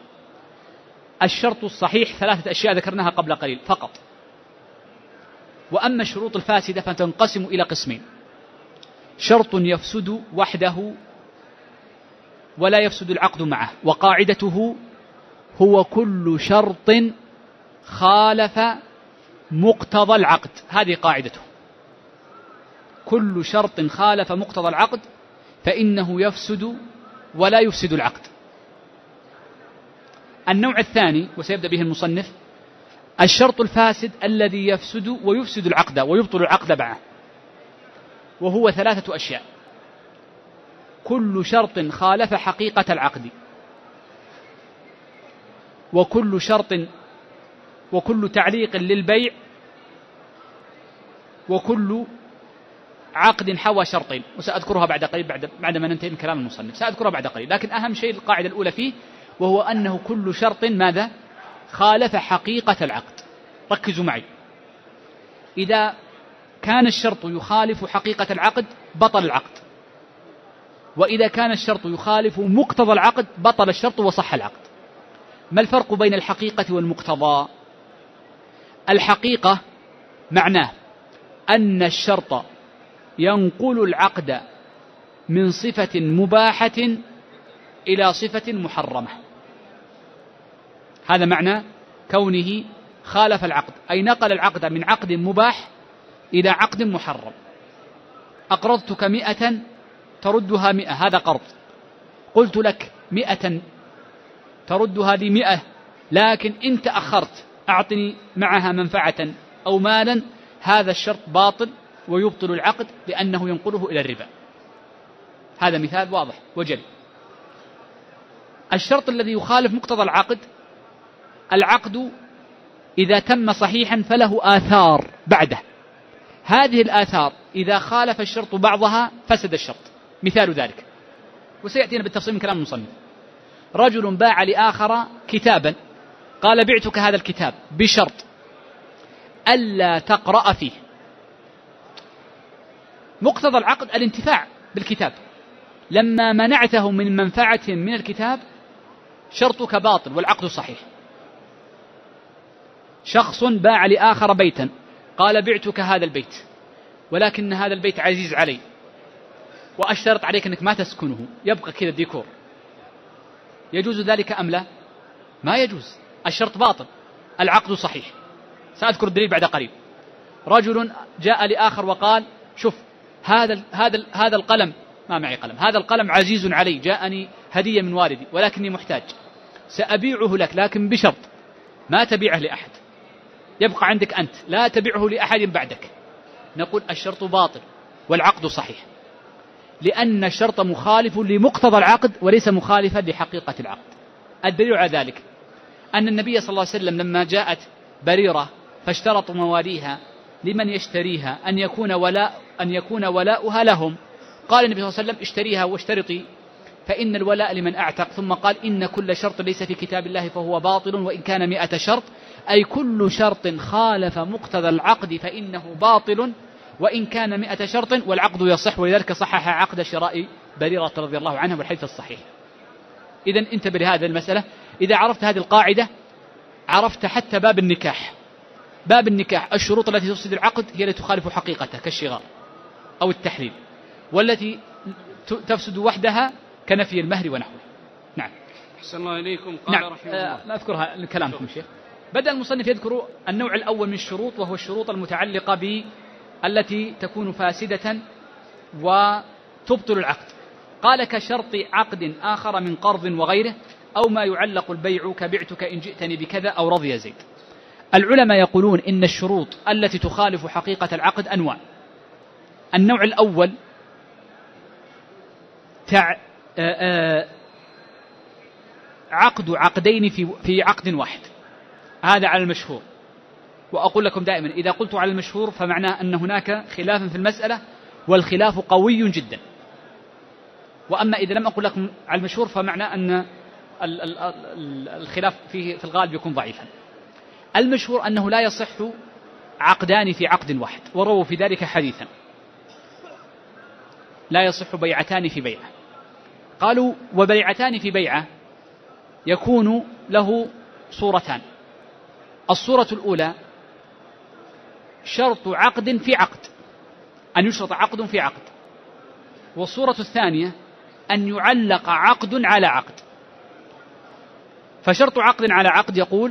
الشرط الصحيح 3 أشياء ذكرناها قبل قليل فقط، وأما الشروط الفاسدة فتنقسم إلى قسمين: شرط يفسد وحده ولا يفسد العقد معه، وقاعدته هو كل شرط خالف مقتضى العقد. هذه قاعدته، كل شرط خالف مقتضى العقد فإنه يفسد ولا يفسد العقد. النوع الثاني وسيبدأ به المصنف الشرط الفاسد الذي يفسد ويفسد العقد ويبطل العقد معه، وهو 3 أشياء: كل شرط خالف حقيقة العقد، وكل تعليق للبيع، وكل عقد حوى شرطين. وسأذكرها بعد قليل بعد ما ننتهي من كلام المصنف، سأذكرها بعد قليل. لكن أهم شيء القاعدة الأولى فيه، وهو أنه كل شرط ماذا؟ خالف حقيقة العقد. ركزوا معي، إذا كان الشرط يخالف حقيقة العقد بطل العقد، وإذا كان الشرط يخالف مقتضى العقد بطل الشرط وصح العقد. ما الفرق بين الحقيقة والمقتضى؟ الحقيقة معناه أن الشرط ينقل العقد من صفة مباحة إلى صفة محرمة. هذا معنى كونه خالف العقد، أي نقل العقد من عقد مباح إلى عقد محرم. أقرضتك 100 تردها 100، هذا قرض. قلت لك 100 تردها لي 100، لكن إن تأخرت أعطني معها منفعة أو مالا، هذا الشرط باطل ويبطل العقد لأنه ينقله إلى الربا. هذا مثال واضح وجل. الشرط الذي يخالف مقتضى العقد، العقد إذا تم صحيحا فله آثار بعده، هذه الآثار إذا خالف الشرط بعضها فسد الشرط. مثال ذلك وسيأتينا بالتفصيل من كلام المصنف: رجل باع لآخر كتابا، قال بعتك هذا الكتاب بشرط ألا تقرأ فيه. مقتضى العقد الانتفاع بالكتاب، لما منعته من منفعة من الكتاب شرطك باطل والعقد صحيح. شخص باع لآخر بيتا، قال بعتك هذا البيت، ولكن هذا البيت عزيز علي وأشترط عليك أنك ما تسكنه، يبقى كذا ديكور، يجوز ذلك أم لا؟ ما يجوز، الشرط باطل، العقد صحيح. سأذكر الدليل بعد قليل. رجل جاء لآخر وقال: شوف هذا القلم، ما معي قلم، هذا القلم عزيز علي، جاءني هدية من والدي ولكني محتاج، سأبيعه لك لكن بشرط ما تبيعه لأحد، يبقى عندك أنت، لا تبيعه لأحد بعدك. نقول الشرط باطل والعقد صحيح، لأن الشرط مخالف لمقتضى العقد وليس مخالفا لحقيقة العقد. الدليل على ذلك أن النبي صلى الله عليه وسلم لما جاءت بريرة فاشترطوا مواليها لمن يشتريها أن يكون ولاؤها لهم، قال النبي صلى الله عليه وسلم: اشتريها واشترطي فإن الولاء لمن أعتق. ثم قال: إن كل شرط ليس في كتاب الله فهو باطل وإن كان 100 شرط، أي كل شرط خالف مقتضى العقد فإنه باطل وإن كان 100 شرط والعقد يصح. ولذلك صحح عقد شراء بريرة رضي الله عنها والحديث الصحيح. إذن انتبه لهذه المسألة. إذا عرفت هذه القاعدة عرفت حتى باب النكاح. باب النكاح الشروط التي تفسد العقد هي التي تخالف حقيقته كالشغار أو التحليل، والتي تفسد وحدها كنفي المهر ونحوه. نعم. أحسن الله إليكم. قال نعم. رحمه الله. لا أذكرها لكلامكم شيخ. بدأ المصنف يذكر النوع الأول من الشروط، وهو الشروط المتعلقة التي تكون فاسدة وتبطل العقد. قال: كشرط عقد آخر من قرض وغيره، أو ما يعلق البيع كبعتك إن جئتني بكذا أو رضي زيد. العلماء يقولون إن الشروط التي تخالف حقيقة العقد أنواع. النوع الأول عقد عقدين في عقد واحد، هذا على المشهور. وأقول لكم دائما إذا قلت على المشهور فمعناه أن هناك خلافا في المسألة والخلاف قوي جدا. وأما إذا لم أقول لكم على المشهور فمعناه أن الخلاف فيه في الغالب يكون ضعيفا. المشهور أنه لا يصح عقدان في عقد واحد، ورووا في ذلك حديثا: لا يصح بيعتان في بيعة. قالوا: وبيعتان في بيعة يكون له صورتان. الصورة الأولى شرط عقد في عقد، أن يشرط عقد في عقد. والصورة الثانية أن يعلق عقد على عقد. فشرط عقد على عقد يقول: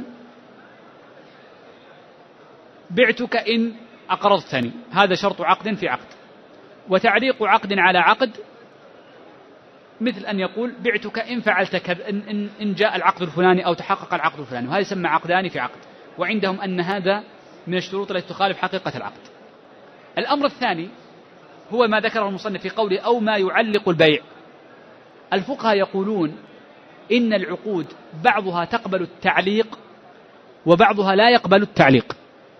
بعتك إن أقرضتني، هذا شرط عقد في عقد. وتعليق عقد على عقد مثل أن يقول: بعتك إن فعلت كذا، إن جاء العقد الفلاني أو تحقق العقد الفلاني، وهذا يسمى عقدان في عقد. وعندهم أن هذا من الشروط التي تخالف حقيقة العقد. الأمر الثاني هو ما ذكره المصنف في قوله: أو ما يعلق البيع. الفقهاء يقولون إن العقود بعضها تقبل التعليق وبعضها لا يقبل التعليق.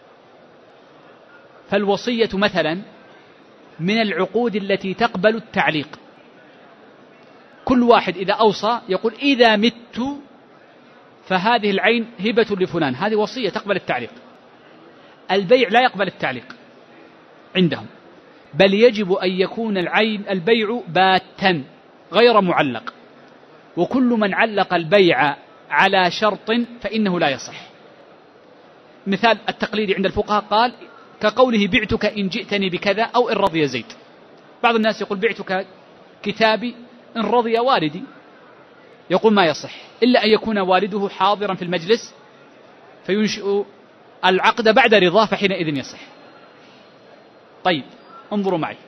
فالوصية مثلا من العقود التي تقبل التعليق. كل واحد إذا أوصى يقول: إذا مت فهذه العين هبة لفلان، هذه وصية تقبل التعليق. البيع لا يقبل التعليق عندهم، بل يجب أن يكون البيع باتا غير معلق. وكل من علق البيع على شرط فإنه لا يصح. مثال التقليدي عند الفقهاء قال كقوله: بعتك إن جئتني بكذا أو إن رضي زيد. بعض الناس يقول: بعتك كتابي إن رضي والدي، يقول ما يصح إلا أن يكون والده حاضرا في المجلس فينشئ العقد بعد رضاه فحينئذ يصح. طيب انظروا معي،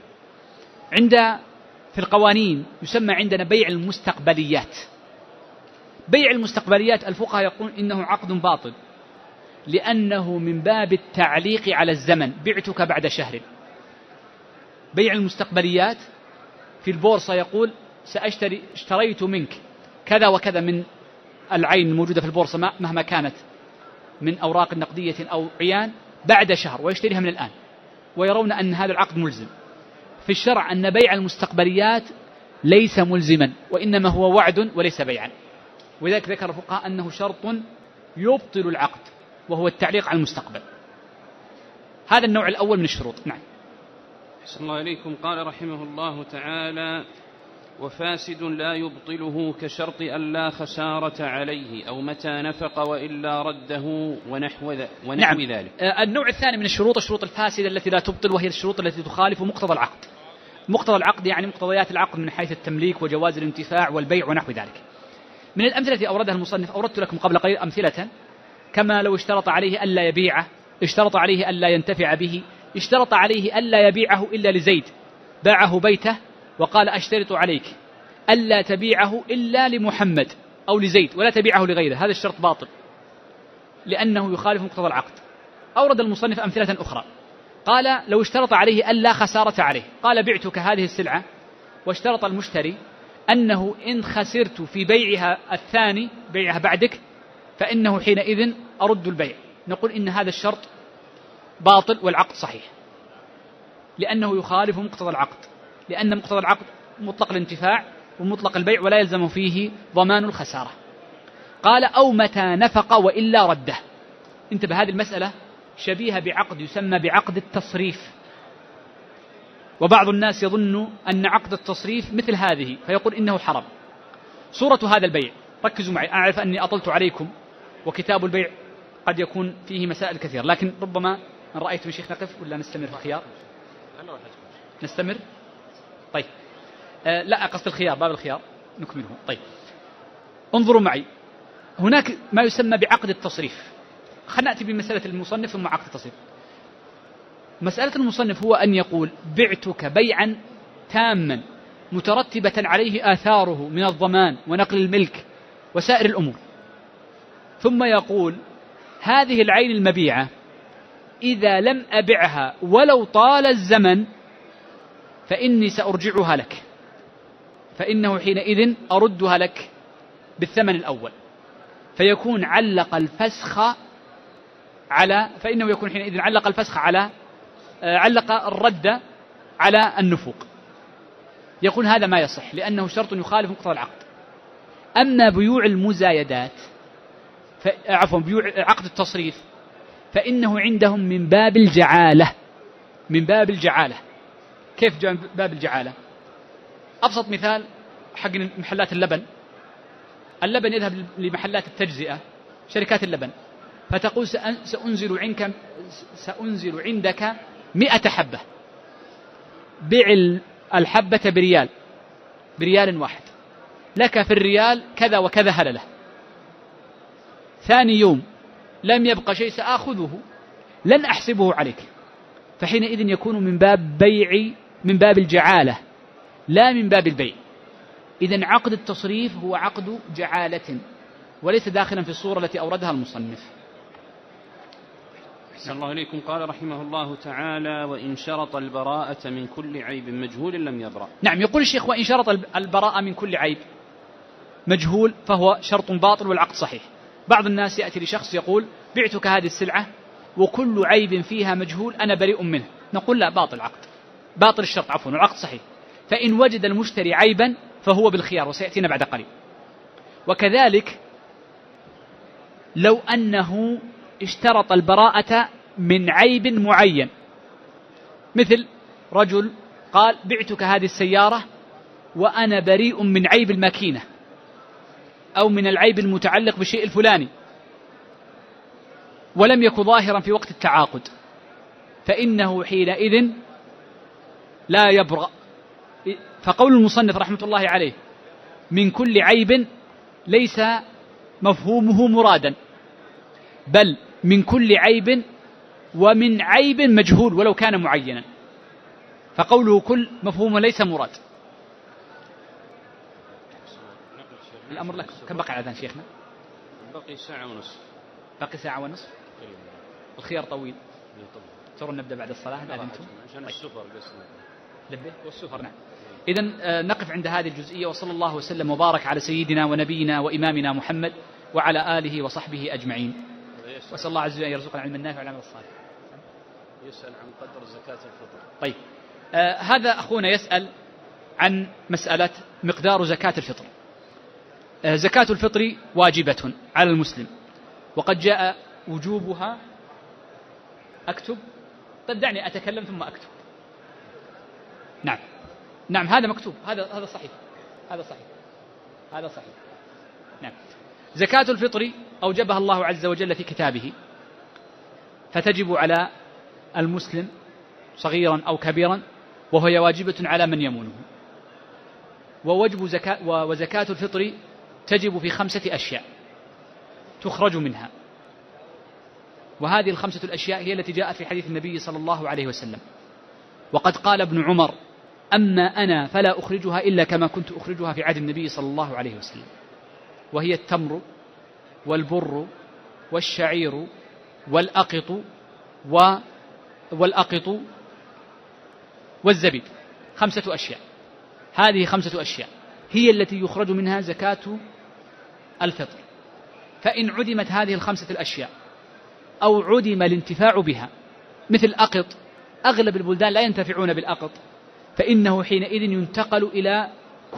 في القوانين يسمى عندنا بيع المستقبليات. بيع المستقبليات الفقهاء يقول إنه عقد باطل، لأنه من باب التعليق على الزمن. بعتك بعد شهر. بيع المستقبليات في البورصة يقول: اشتريت منك كذا وكذا من العين الموجودة في البورصة مهما كانت من أوراق نقدية أو عيان بعد شهر، ويشتريها من الآن، ويرون أن هذا العقد ملزم. في الشرع أن بيع المستقبليات ليس ملزما، وإنما هو وعد وليس بيعا. ولذلك ذكر الفقهاء أنه شرط يبطل العقد، وهو التعليق على المستقبل. هذا النوع الأول من الشروط. نعم. أحسن الله إليكم. قال رحمه الله تعالى: وفاسد لا يبطله كشرط أن لا خسارة عليه أو متى نفق وإلا رده ونحو نعم. ذلك. النوع الثاني من الشروط الفاسدة التي لا تبطل، وهي الشروط التي تخالف مقتضى العقد. مقتضى العقد يعني مقتضيات العقد من حيث التمليك وجواز الانتفاع والبيع ونحو ذلك. من الأمثلة التي أوردها المصنف أوردت لكم قبل قليل أمثلة، كما لو اشترط عليه ألا يبيعه، اشترط عليه ألا ينتفع به، اشترط عليه ألا يبيعه إلا لزيد، باعه بيته وقال أشترط عليك ألا تبيعه إلا لمحمد أو لزيد ولا تبيعه لغيره، هذا الشرط باطل لأنه يخالف مقتضى العقد. أورد المصنف أمثلة أخرى، قال لو اشترط عليه ألا خسارة عليه، قال بعتك هذه السلعة واشترط المشتري أنه إن خسرت في بيعها الثاني، بيعها بعدك، فإنه حينئذ أرد البيع. نقول إن هذا الشرط باطل والعقد صحيح، لأنه يخالف مقتضى العقد، لأن مقتضى العقد مطلق الانتفاع ومطلق البيع ولا يلزم فيه ضمان الخسارة. قال أو متى نفق وإلا رده. انتبه، هذه المسألة شبيهة بعقد يسمى بعقد التصريف، وبعض الناس يظن أن عقد التصريف مثل هذه فيقول إنه حرام. صورة هذا البيع، ركزوا معي، أعرف أني أطلت عليكم وكتاب البيع قد يكون فيه مسائل كثيرة، لكن ربما أن رأيتم شيخ نقف ولا نستمر في الخيار؟ نستمر؟ طيب لا قصد الخيار، باب الخيار نكمله. طيب انظروا معي، هناك ما يسمى بعقد التصريف. خلنا نأتي بمسألة المصنف ثم عقد التصريف. مسألة المصنف هو أن يقول بعتك بيعا تاما مترتبة عليه آثاره من الضمان ونقل الملك وسائر الأمور، ثم يقول هذه العين المبيعة إذا لم أبعها ولو طال الزمن فإني سأرجعها لك، فإنه حينئذ أردها لك بالثمن الأول، فيكون علق الفسخ على، فإنه يكون حينئذ علق الفسخ على، علق الرد على النفوق. يقول هذا ما يصح لأنه شرط يخالف مقتضى العقد. أما بيوع المزايدات، عفوا بيوع عقد التصريف، فإنه عندهم من باب الجعالة، من باب الجعالة. كيف باب الجعالة؟ أبسط مثال حق محلات اللبن، اللبن يذهب لمحلات التجزئة، شركات اللبن، فتقول سأنزل عندك 100 حبة، بيع الحبة بريال واحد، لك في الريال كذا وكذا هللة. ثاني يوم لم يبق شيء سآخذه، لن أحسبه عليك، فحينئذ يكون من باب بيع، من باب الجعالة لا من باب البيع. إذن عقد التصريف هو عقد جعالة وليس داخلا في الصورة التي أوردها المصنف. أحسن الله إليكم. قال رحمه الله تعالى وإن شرط البراءة من كل عيب مجهول لم يبرأ. نعم، يقول الشيخ وإن شرط البراءة من كل عيب مجهول فهو شرط باطل والعقد صحيح. بعض الناس يأتي لشخص يقول بعتك هذه السلعة وكل عيب فيها مجهول أنا بريء منه، نقول لا، باطل العقد، باطل الشرط عفوا، والعقد صحيح. فإن وجد المشتري عيبا فهو بالخيار، وسيأتينا بعد قليل. وكذلك لو أنه اشترط البراءة من عيب معين، مثل رجل قال بعتك هذه السيارة وأنا بريء من عيب الماكينة أو من العيب المتعلق بالشيء الفلاني، ولم يكن ظاهرا في وقت التعاقد، فإنه حينئذ لا يبرأ. فقول المصنف رحمة الله عليه من كل عيب ليس مفهومه مرادا، بل من كل عيب ومن عيب مجهول ولو كان معينا، فقوله كل مفهومه ليس مراد. الأمر لك. كم بقي على أذان شيخنا؟ بقي ساعة ونصف. باقي ساعة ونصف. الخيار طويل. ترون نبدأ بعد الصلاة بعد أنتم؟ عشان السفر قصنا. لبه والسفر نعم. إذن نقف عند هذه الجزئية، وصلى الله وسلم وبارك على سيدنا ونبينا وإمامنا محمد وعلى آله وصحبه أجمعين. وأسأل الله عز وجل أن يرزقنا علما نافعا والعمل الصالح. يسأل عن قدر زكاة الفطر. طيب هذا أخونا يسأل عن مسألة مقدار زكاة الفطر. زكاة الفطر واجبة على المسلم، وقد جاء وجوبها. أكتب؟ طيب دعني أتكلم ثم أكتب. نعم هذا مكتوب، هذا صحيح، هذا صحيح. نعم، زكاة الفطر أوجبها الله عز وجل في كتابه، فتجب على المسلم صغيرا أو كبيرا، وهي واجبة على من يمونه. وزكاة الفطر تجب في 5 أشياء تخرج منها، وهذه ال5 الأشياء هي التي جاءت في حديث النبي صلى الله عليه وسلم. وقد قال ابن عمر: أما أنا فلا أخرجها إلا كما كنت أخرجها في عهد النبي صلى الله عليه وسلم، وهي التمر والبر والشعير والأقط والزبيب. 5 أشياء. هذه 5 أشياء هي التي يخرج منها زكاة الفطر. فإن عدمت هذه ال5 الأشياء أو عدم الانتفاع بها، مثل أقط، أغلب البلدان لا ينتفعون بالأقط، فإنه حينئذ ينتقل إلى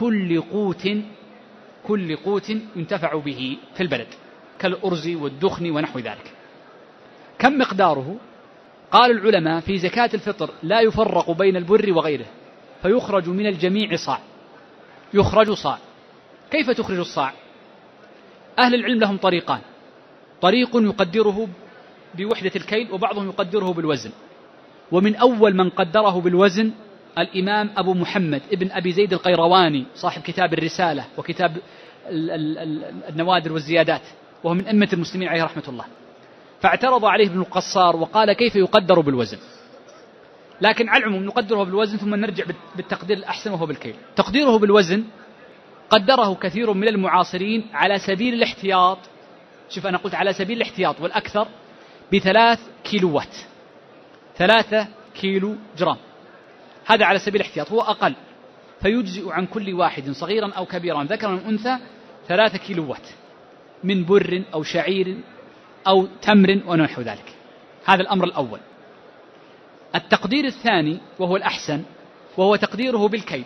كل قوت ينتفع به في البلد، كالأرز والدخن ونحو ذلك. كم مقداره؟ قال العلماء: في زكاة الفطر لا يفرق بين البر وغيره، فيخرج من الجميع صاع. يخرج صاع. كيف تخرج الصاع؟ أهل العلم لهم طريقان: طريق يقدره بوحدة الكيل، وبعضهم يقدره بالوزن. ومن أول من قدره بالوزن الإمام أبو محمد ابن أبي زيد القيرواني صاحب كتاب الرسالة وكتاب النوادر والزيادات، وهو من أئمة المسلمين عليه رحمة الله. فاعترض عليه ابن القصار وقال: كيف يقدر بالوزن؟ لكن على العموم نقدره بالوزن ثم نرجع بالتقدير الأحسن وهو بالكيل. تقديره بالوزن قدره كثير من المعاصرين على سبيل الاحتياط. شوف، أنا قلت على سبيل الاحتياط والأكثر ب3 كيلوات، 3 كيلو جرام. هذا على سبيل الاحتياط، هو أقل، فيجزئ عن كل واحد صغيرا أو كبيرا ذكرا أو أنثى 3 كيلوات من بر أو شعير أو تمر ونحو ذلك. هذا الأمر الأول. التقدير الثاني وهو الأحسن، وهو تقديره بالكيل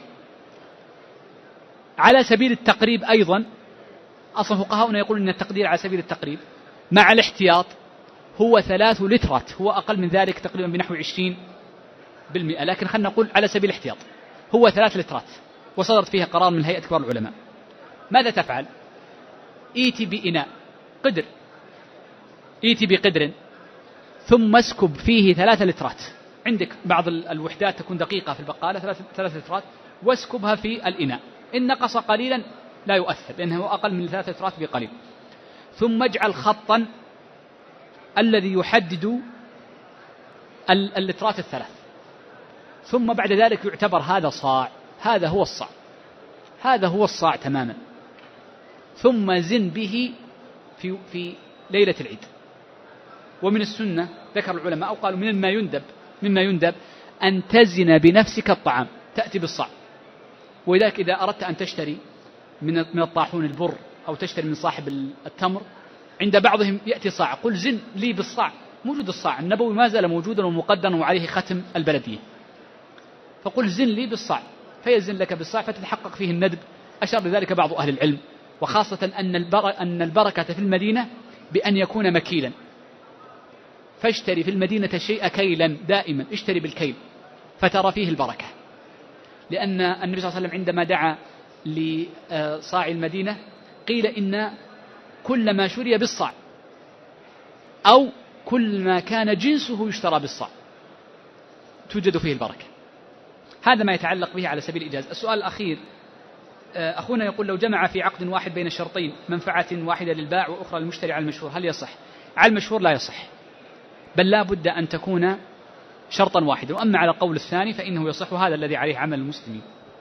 على سبيل التقريب أيضا. أصلا فقهاؤنا يقولون أن التقدير على سبيل التقريب مع الاحتياط هو 3 لترات، هو أقل من ذلك تقريبا بنحو 20%، لكن خلنا نقول على سبيل الاحتياط هو 3 لترات، وصدرت فيها قرار من هيئة كبار العلماء. ماذا تفعل؟ إيتي بإناء قدر، إيتي بقدر، ثم اسكب فيه 3 لترات. عندك بعض الوحدات تكون دقيقة في البقالة، 3 لترات، واسكبها في الإناء. إن نقص قليلا لا يؤثر لأنه أقل من 3 لترات بقليل. ثم اجعل خطا الذي يحدد اللترات ال3، ثم بعد ذلك يعتبر هذا صاع، هذا هو الصاع، هذا هو الصاع تماما. ثم زن به في ليلة العيد. ومن السنة ذكر العلماء أو قالوا مما يندب أن تزن بنفسك الطعام، تأتي بالصاع. ولذلك إذا أردت أن تشتري من الطاحون البر أو تشتري من صاحب التمر، عند بعضهم يأتي صاع، قل زن لي بالصاع. موجود الصاع النبوي ما زال موجودا ومقدرا وعليه ختم البلدية، فقل زن لي بالصاع، فيزن لك بالصاع فتتحقق فيه الندب. أشار لذلك بعض أهل العلم، وخاصة أن البركة في المدينة بأن يكون مكيلا. فاشتري في المدينة الشيء كيلا دائما، اشتري بالكيل فترى فيه البركة. لأن النبي صلى الله عليه وسلم عندما دعا لصاع المدينة قيل إن كل ما شري بالصاع أو كل ما كان جنسه يشترى بالصاع توجد فيه البركة. هذا ما يتعلق به على سبيل الإجازة. السؤال الأخير، أخونا يقول: لو جمع في عقد واحد بين الشرطين منفعة واحدة للبائع وأخرى للمشتري على المشهور، هل يصح؟ على المشهور لا يصح، بل لا بد أن تكون شرطا واحدا. وأما على القول الثاني فإنه يصح، هذا الذي عليه عمل المسلمين.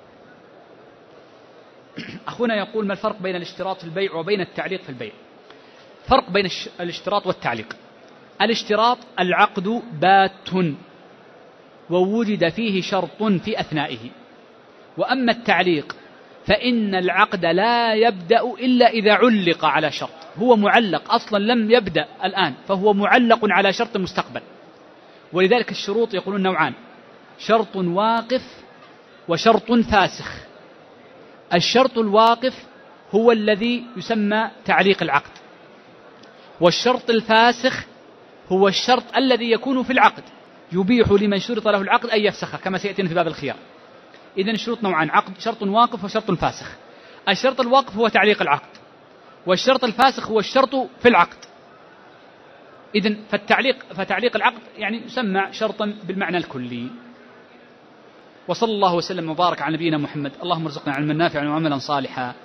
أخونا يقول: ما الفرق بين الاشتراط في البيع وبين التعليق في البيع؟ فرق بين الاشتراط والتعليق: الاشتراط العقد بات ووجد فيه شرط في أثنائه، وأما التعليق فإن العقد لا يبدأ إلا إذا علق على شرط، هو معلق أصلا لم يبدأ الآن، فهو معلق على شرط مستقبل. ولذلك الشروط يقولون نوعان: شرط واقف وشرط فاسخ. الشرط الواقف هو الذي يسمى تعليق العقد، والشرط الفاسخ هو الشرط الذي يكون في العقد يبيح لمن شرط له العقد أن يفسخه، كما سيأتينا في باب الخيار. إذن الشروط نوعان: عقد شرط واقف وشرط فاسخ. الشرط الواقف هو تعليق العقد، والشرط الفاسخ هو الشرط في العقد. إذن فتعليق العقد يعني يسمى شرطا بالمعنى الكلي. وصلى الله وسلم وبارك على نبينا محمد. اللهم ارزقنا علما نافعا وعملا صالحا،